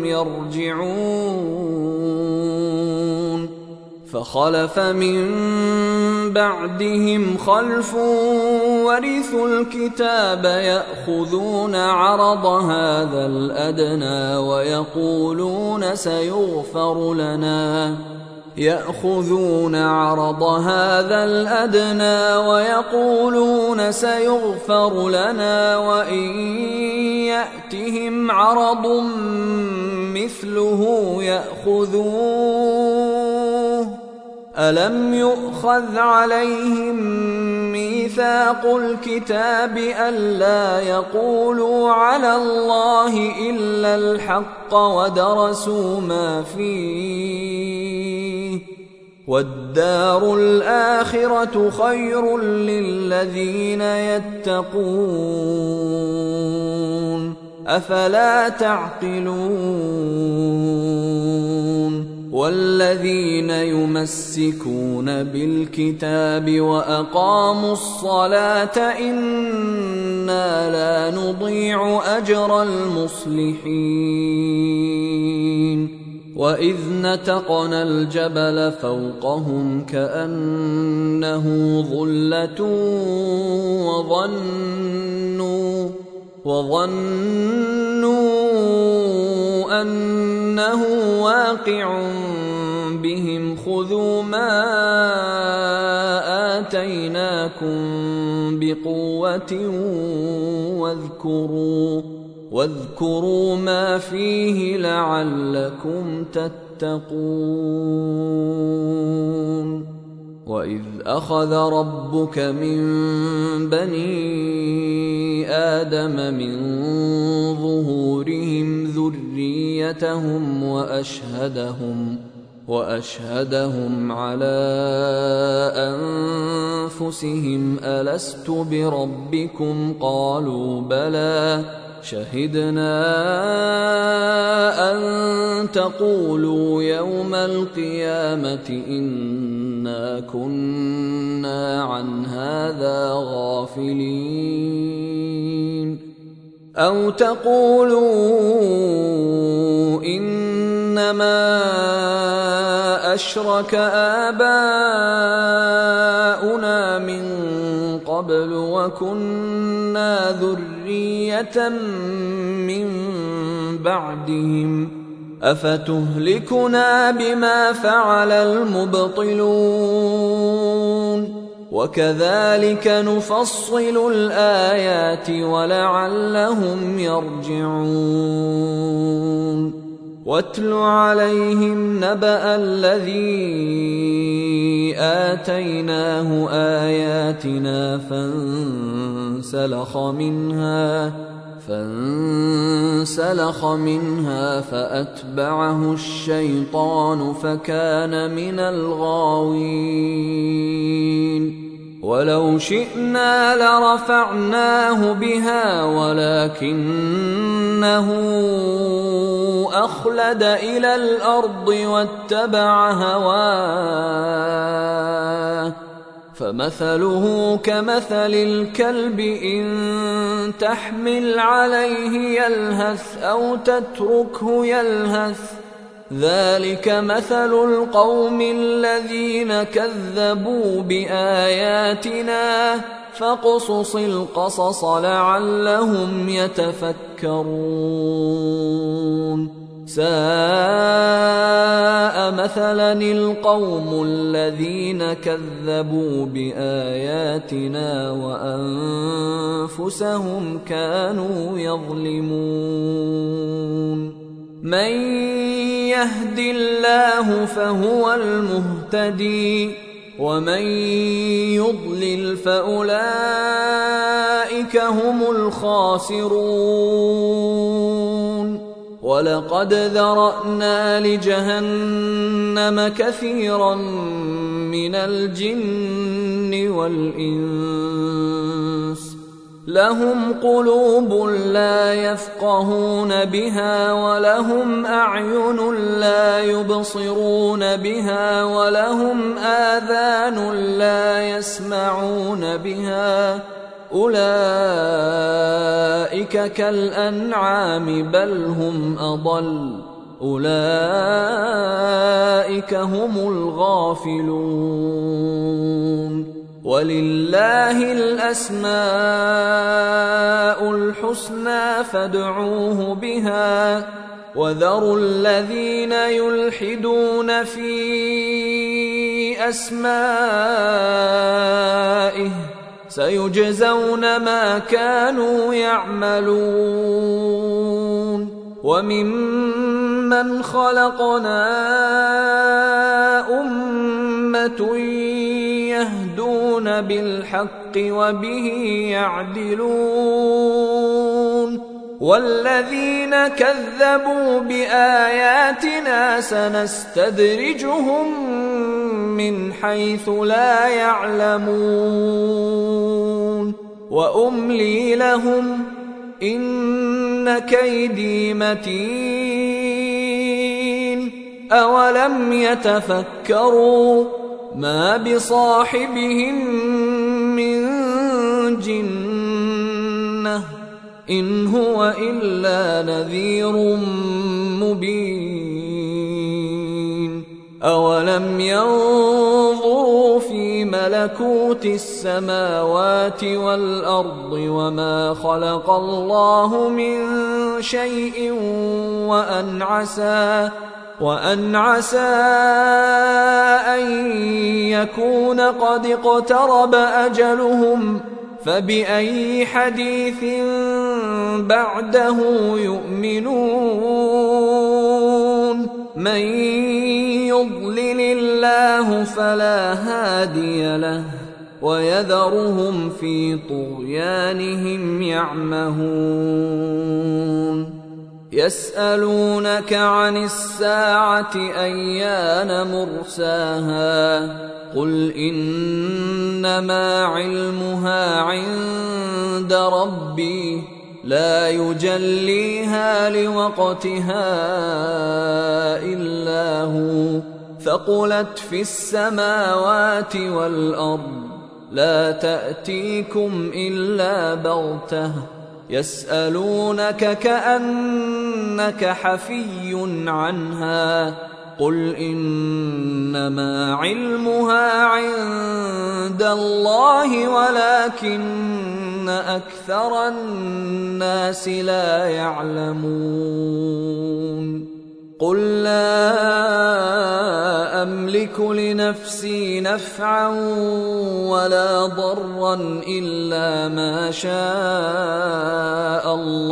يرجعون فخلف من بعدهم خلف ورثوا الكتاب يأخذون عرض هذا الأدنى ويقولون سيغفر لنا يأخذون عرض هذا الأدنى ويقولون سيغفر لنا وإن يأتهم عرض مثله يأخذوه ألم يؤخذ عليهم ميثاق الكتاب ألا يقولوا على الله إلا الحق ودرسوا ما فيه والدار الآخرة خير للذين يتقون أفلا تعقلون والذين يمسكون بالكتاب وأقاموا الصلاة إنا لا نضيع أجر المصلحين وإذ نتقنا الجبل فوقهم كأنه ظلة وظنوا وظنوا أنه واقع بهم خذوا ما آتيناكم بقوة واذكروا واذكروا ما فيه لعلكم تتقون وإذ أخذ ربك من بني آدم من ظهورهم ذريتهم وأشهدهم وأشهدهم على أنفسهم ألست بربكم قالوا بلى شهدنا أن تقولوا يوم القيامة إنا كنا عن هذا غافلين أو تقولوا إنما أشرك آباؤنا من قبل وكنا ذرية من بعدهم أفتهلكنا بما فعل المبطلون وكذلك نفصل الآيات ولعلهم يرجعون واتل عليهم نبأ الذي آتيناه آياتنا فانسلخ منها فانسلخ منها فأتبعه الشيطان فكان من الغاوين ولو شئنا لرفعناه بها ولكنه أخلد إلى الأرض واتبع هواه فمثله كمثل الكلب إن تحمل عليه يلهث أو تتركه يلهث ذلك مثل القوم الذين كذبوا بآياتنا فاقصص القصص لعلهم يتفكرون ساء مثلا القوم الذين كذبوا بآياتنا وأنفسهم كانوا يظلمون من يهد الله فهو المهتدي ومن يضلل فأولئك هم الخاسرون ولقد ذرأنا لجهنم كثيرا من الجن والإنس لهم قلوب لا يفقهون بها ولهم أعين لا يبصرون بها ولهم آذان لا يسمعون بها أولئك كالأنعام بل هم أضل أولئك هم الغافلون ولله الأسماء الحسنى فادعوه بها وذروا الذين يلحدون في أسمائه سيجزون ما كانوا يعملون وممن خلقنا أمة يهدون بالحق وبه يعدلون والذين كذبوا بآياتنا سنستدرجهم من حيث لا يعلمون وأملي لهم إن كيدي متين أولم يتفكروا ما بصاحبهم من جنة إن هو إلا نذير مبين أولم ينظروا في ملكوت السماوات والأرض وما خلق الله من شيء وأن عسى وأن عسى أن يكون قد اقترب أجلهم فبأي حديث بعده يؤمنون من يضلل الله فلا هادي له ويذرهم في طغيانهم يعمهون يسألونك عن الساعة أيان مرساها قل إنما علمها عند ربي لا يجليها لوقتها إلا هو ثقلت في السماوات والأرض لا تأتيكم إلا بغتة يسألونك كأنك حفي عنها قل إنما علمها عند الله ولكن أكثر الناس لا يعلمون قل لا أملك لنفسي نفعا ولا ضرا إلا ما شاء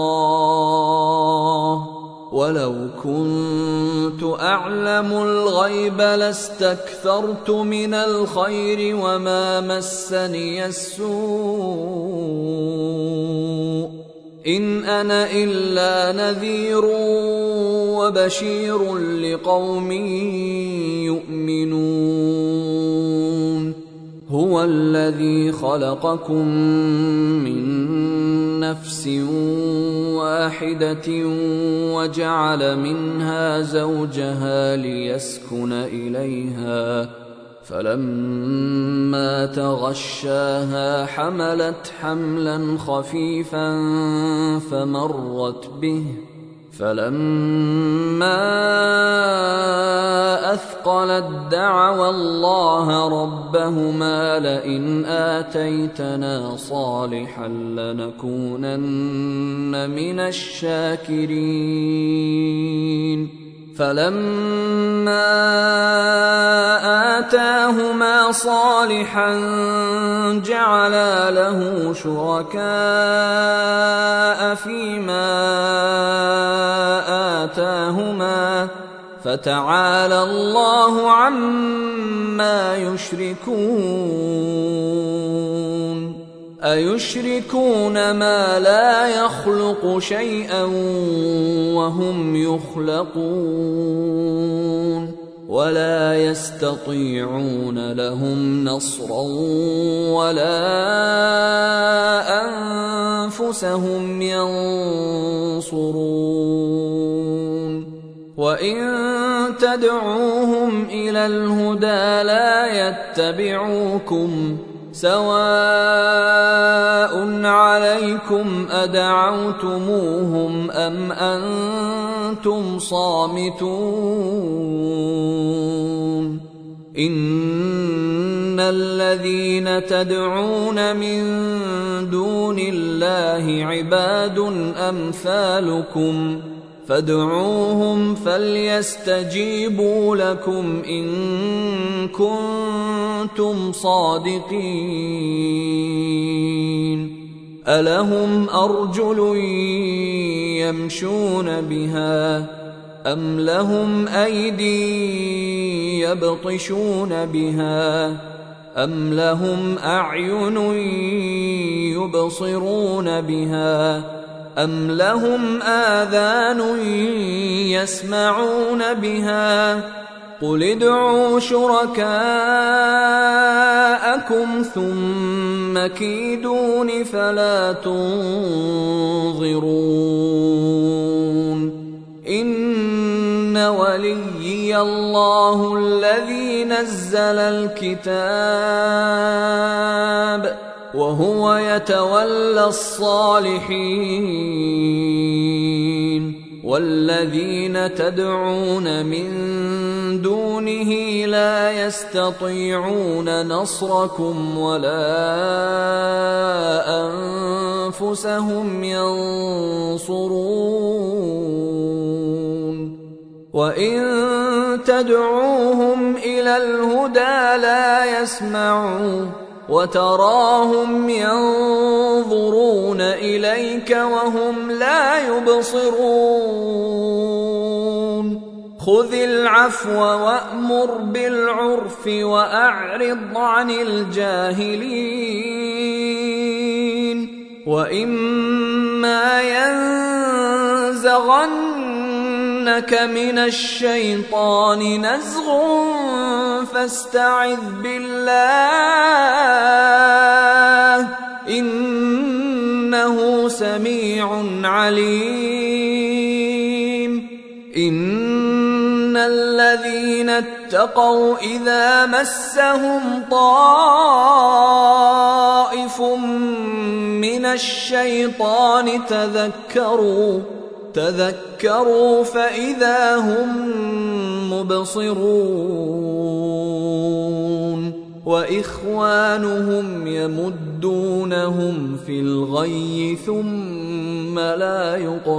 الله ولو كنت أعلم الغيب لاستكثرت من الخير وما مسني السوء إن أنا إلا نذير وبشير لقوم يؤمنون هو الذي خلقكم من نفس واحدة وجعل منها زوجها ليسكن إليها فلما تغشاها حملت حملا خفيفا فمرت به فلما أثقلت دعوا الله ربهما لئن آتيتنا صالحا لنكونن من الشاكرين فلما آتاهما صالحا جعلا له شركاء فيما آتاهما فتعالى الله عما يشركون أيشركون ما لا يخلق شيئا وهم يخلقون ولا يستطيعون لهم نصرا ولا أنفسهم ينصرون وإن تدعوهم إلى الهدى لا يتبعوكم سواء عليكم أدعوتموهم أم أنتم صامتون إن الذين تدعون من دون الله عباد أمثالكم فادعوهم فليستجيبوا لكم إن كنتم صادقين. ألهم أرجل يمشون بها أم لهم أيدي يبطشون بها أم لهم أعين يبصرون بها أم لهم آذان يسمعون بها قل ادعوا شركاءكم ثم كيدون فلا تنظرون. إن وليي الله الذي نزل الكتاب وهو يتولى الصالحين. والذين تدعون من دونه لا يستطيعون نصركم ولا أنفسهم ينصرون. وإن تدعوهم إلى الهدى لا يسمعون وتراهم ينظرون إليك وهم لا يبصرون. خذ العفو وأمر بالعرف وأعرض عن الجاهلين. وإما ينزغنك من الشيطان نزغ فاستعذ بالله إنه سميع عليم. إن الذين اتقوا إذا مسهم طائف من الشيطان تذكروا تذكروا فإذا هم مبصرون. وإخوانهم يمدونهم في الغي ثم لا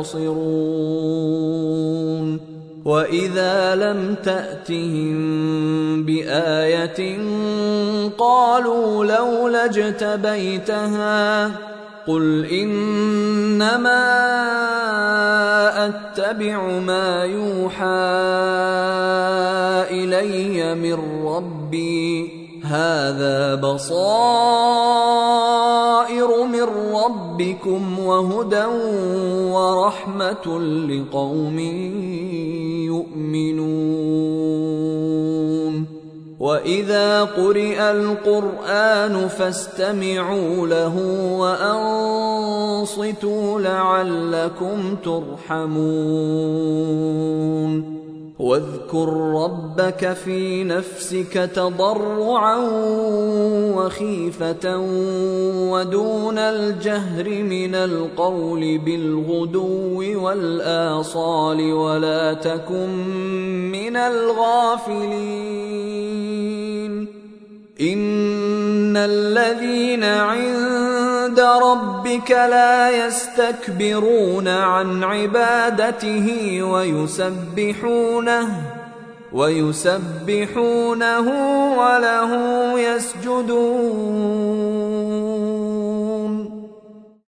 يقصرون. وإذا لم تأتهم بآية قالوا لولا اجتبيتها قل إنما أتبع ما يوحى إلي من ربي هذا بصائر من ربكم وهدى ورحمة لقوم يؤمنون. وإذا قرئ القرآن فاستمعوا له وأنصتوا لعلكم ترحمون. واذكر ربك في نفسك تضرعا وخيفة ودون الجهر من القول بالغدو والآصال ولا تكن من الغافلين. إن الذين عند ربك لا يستكبرون عن عبادته ويسبحونه ويسبحونه وله يسجدون.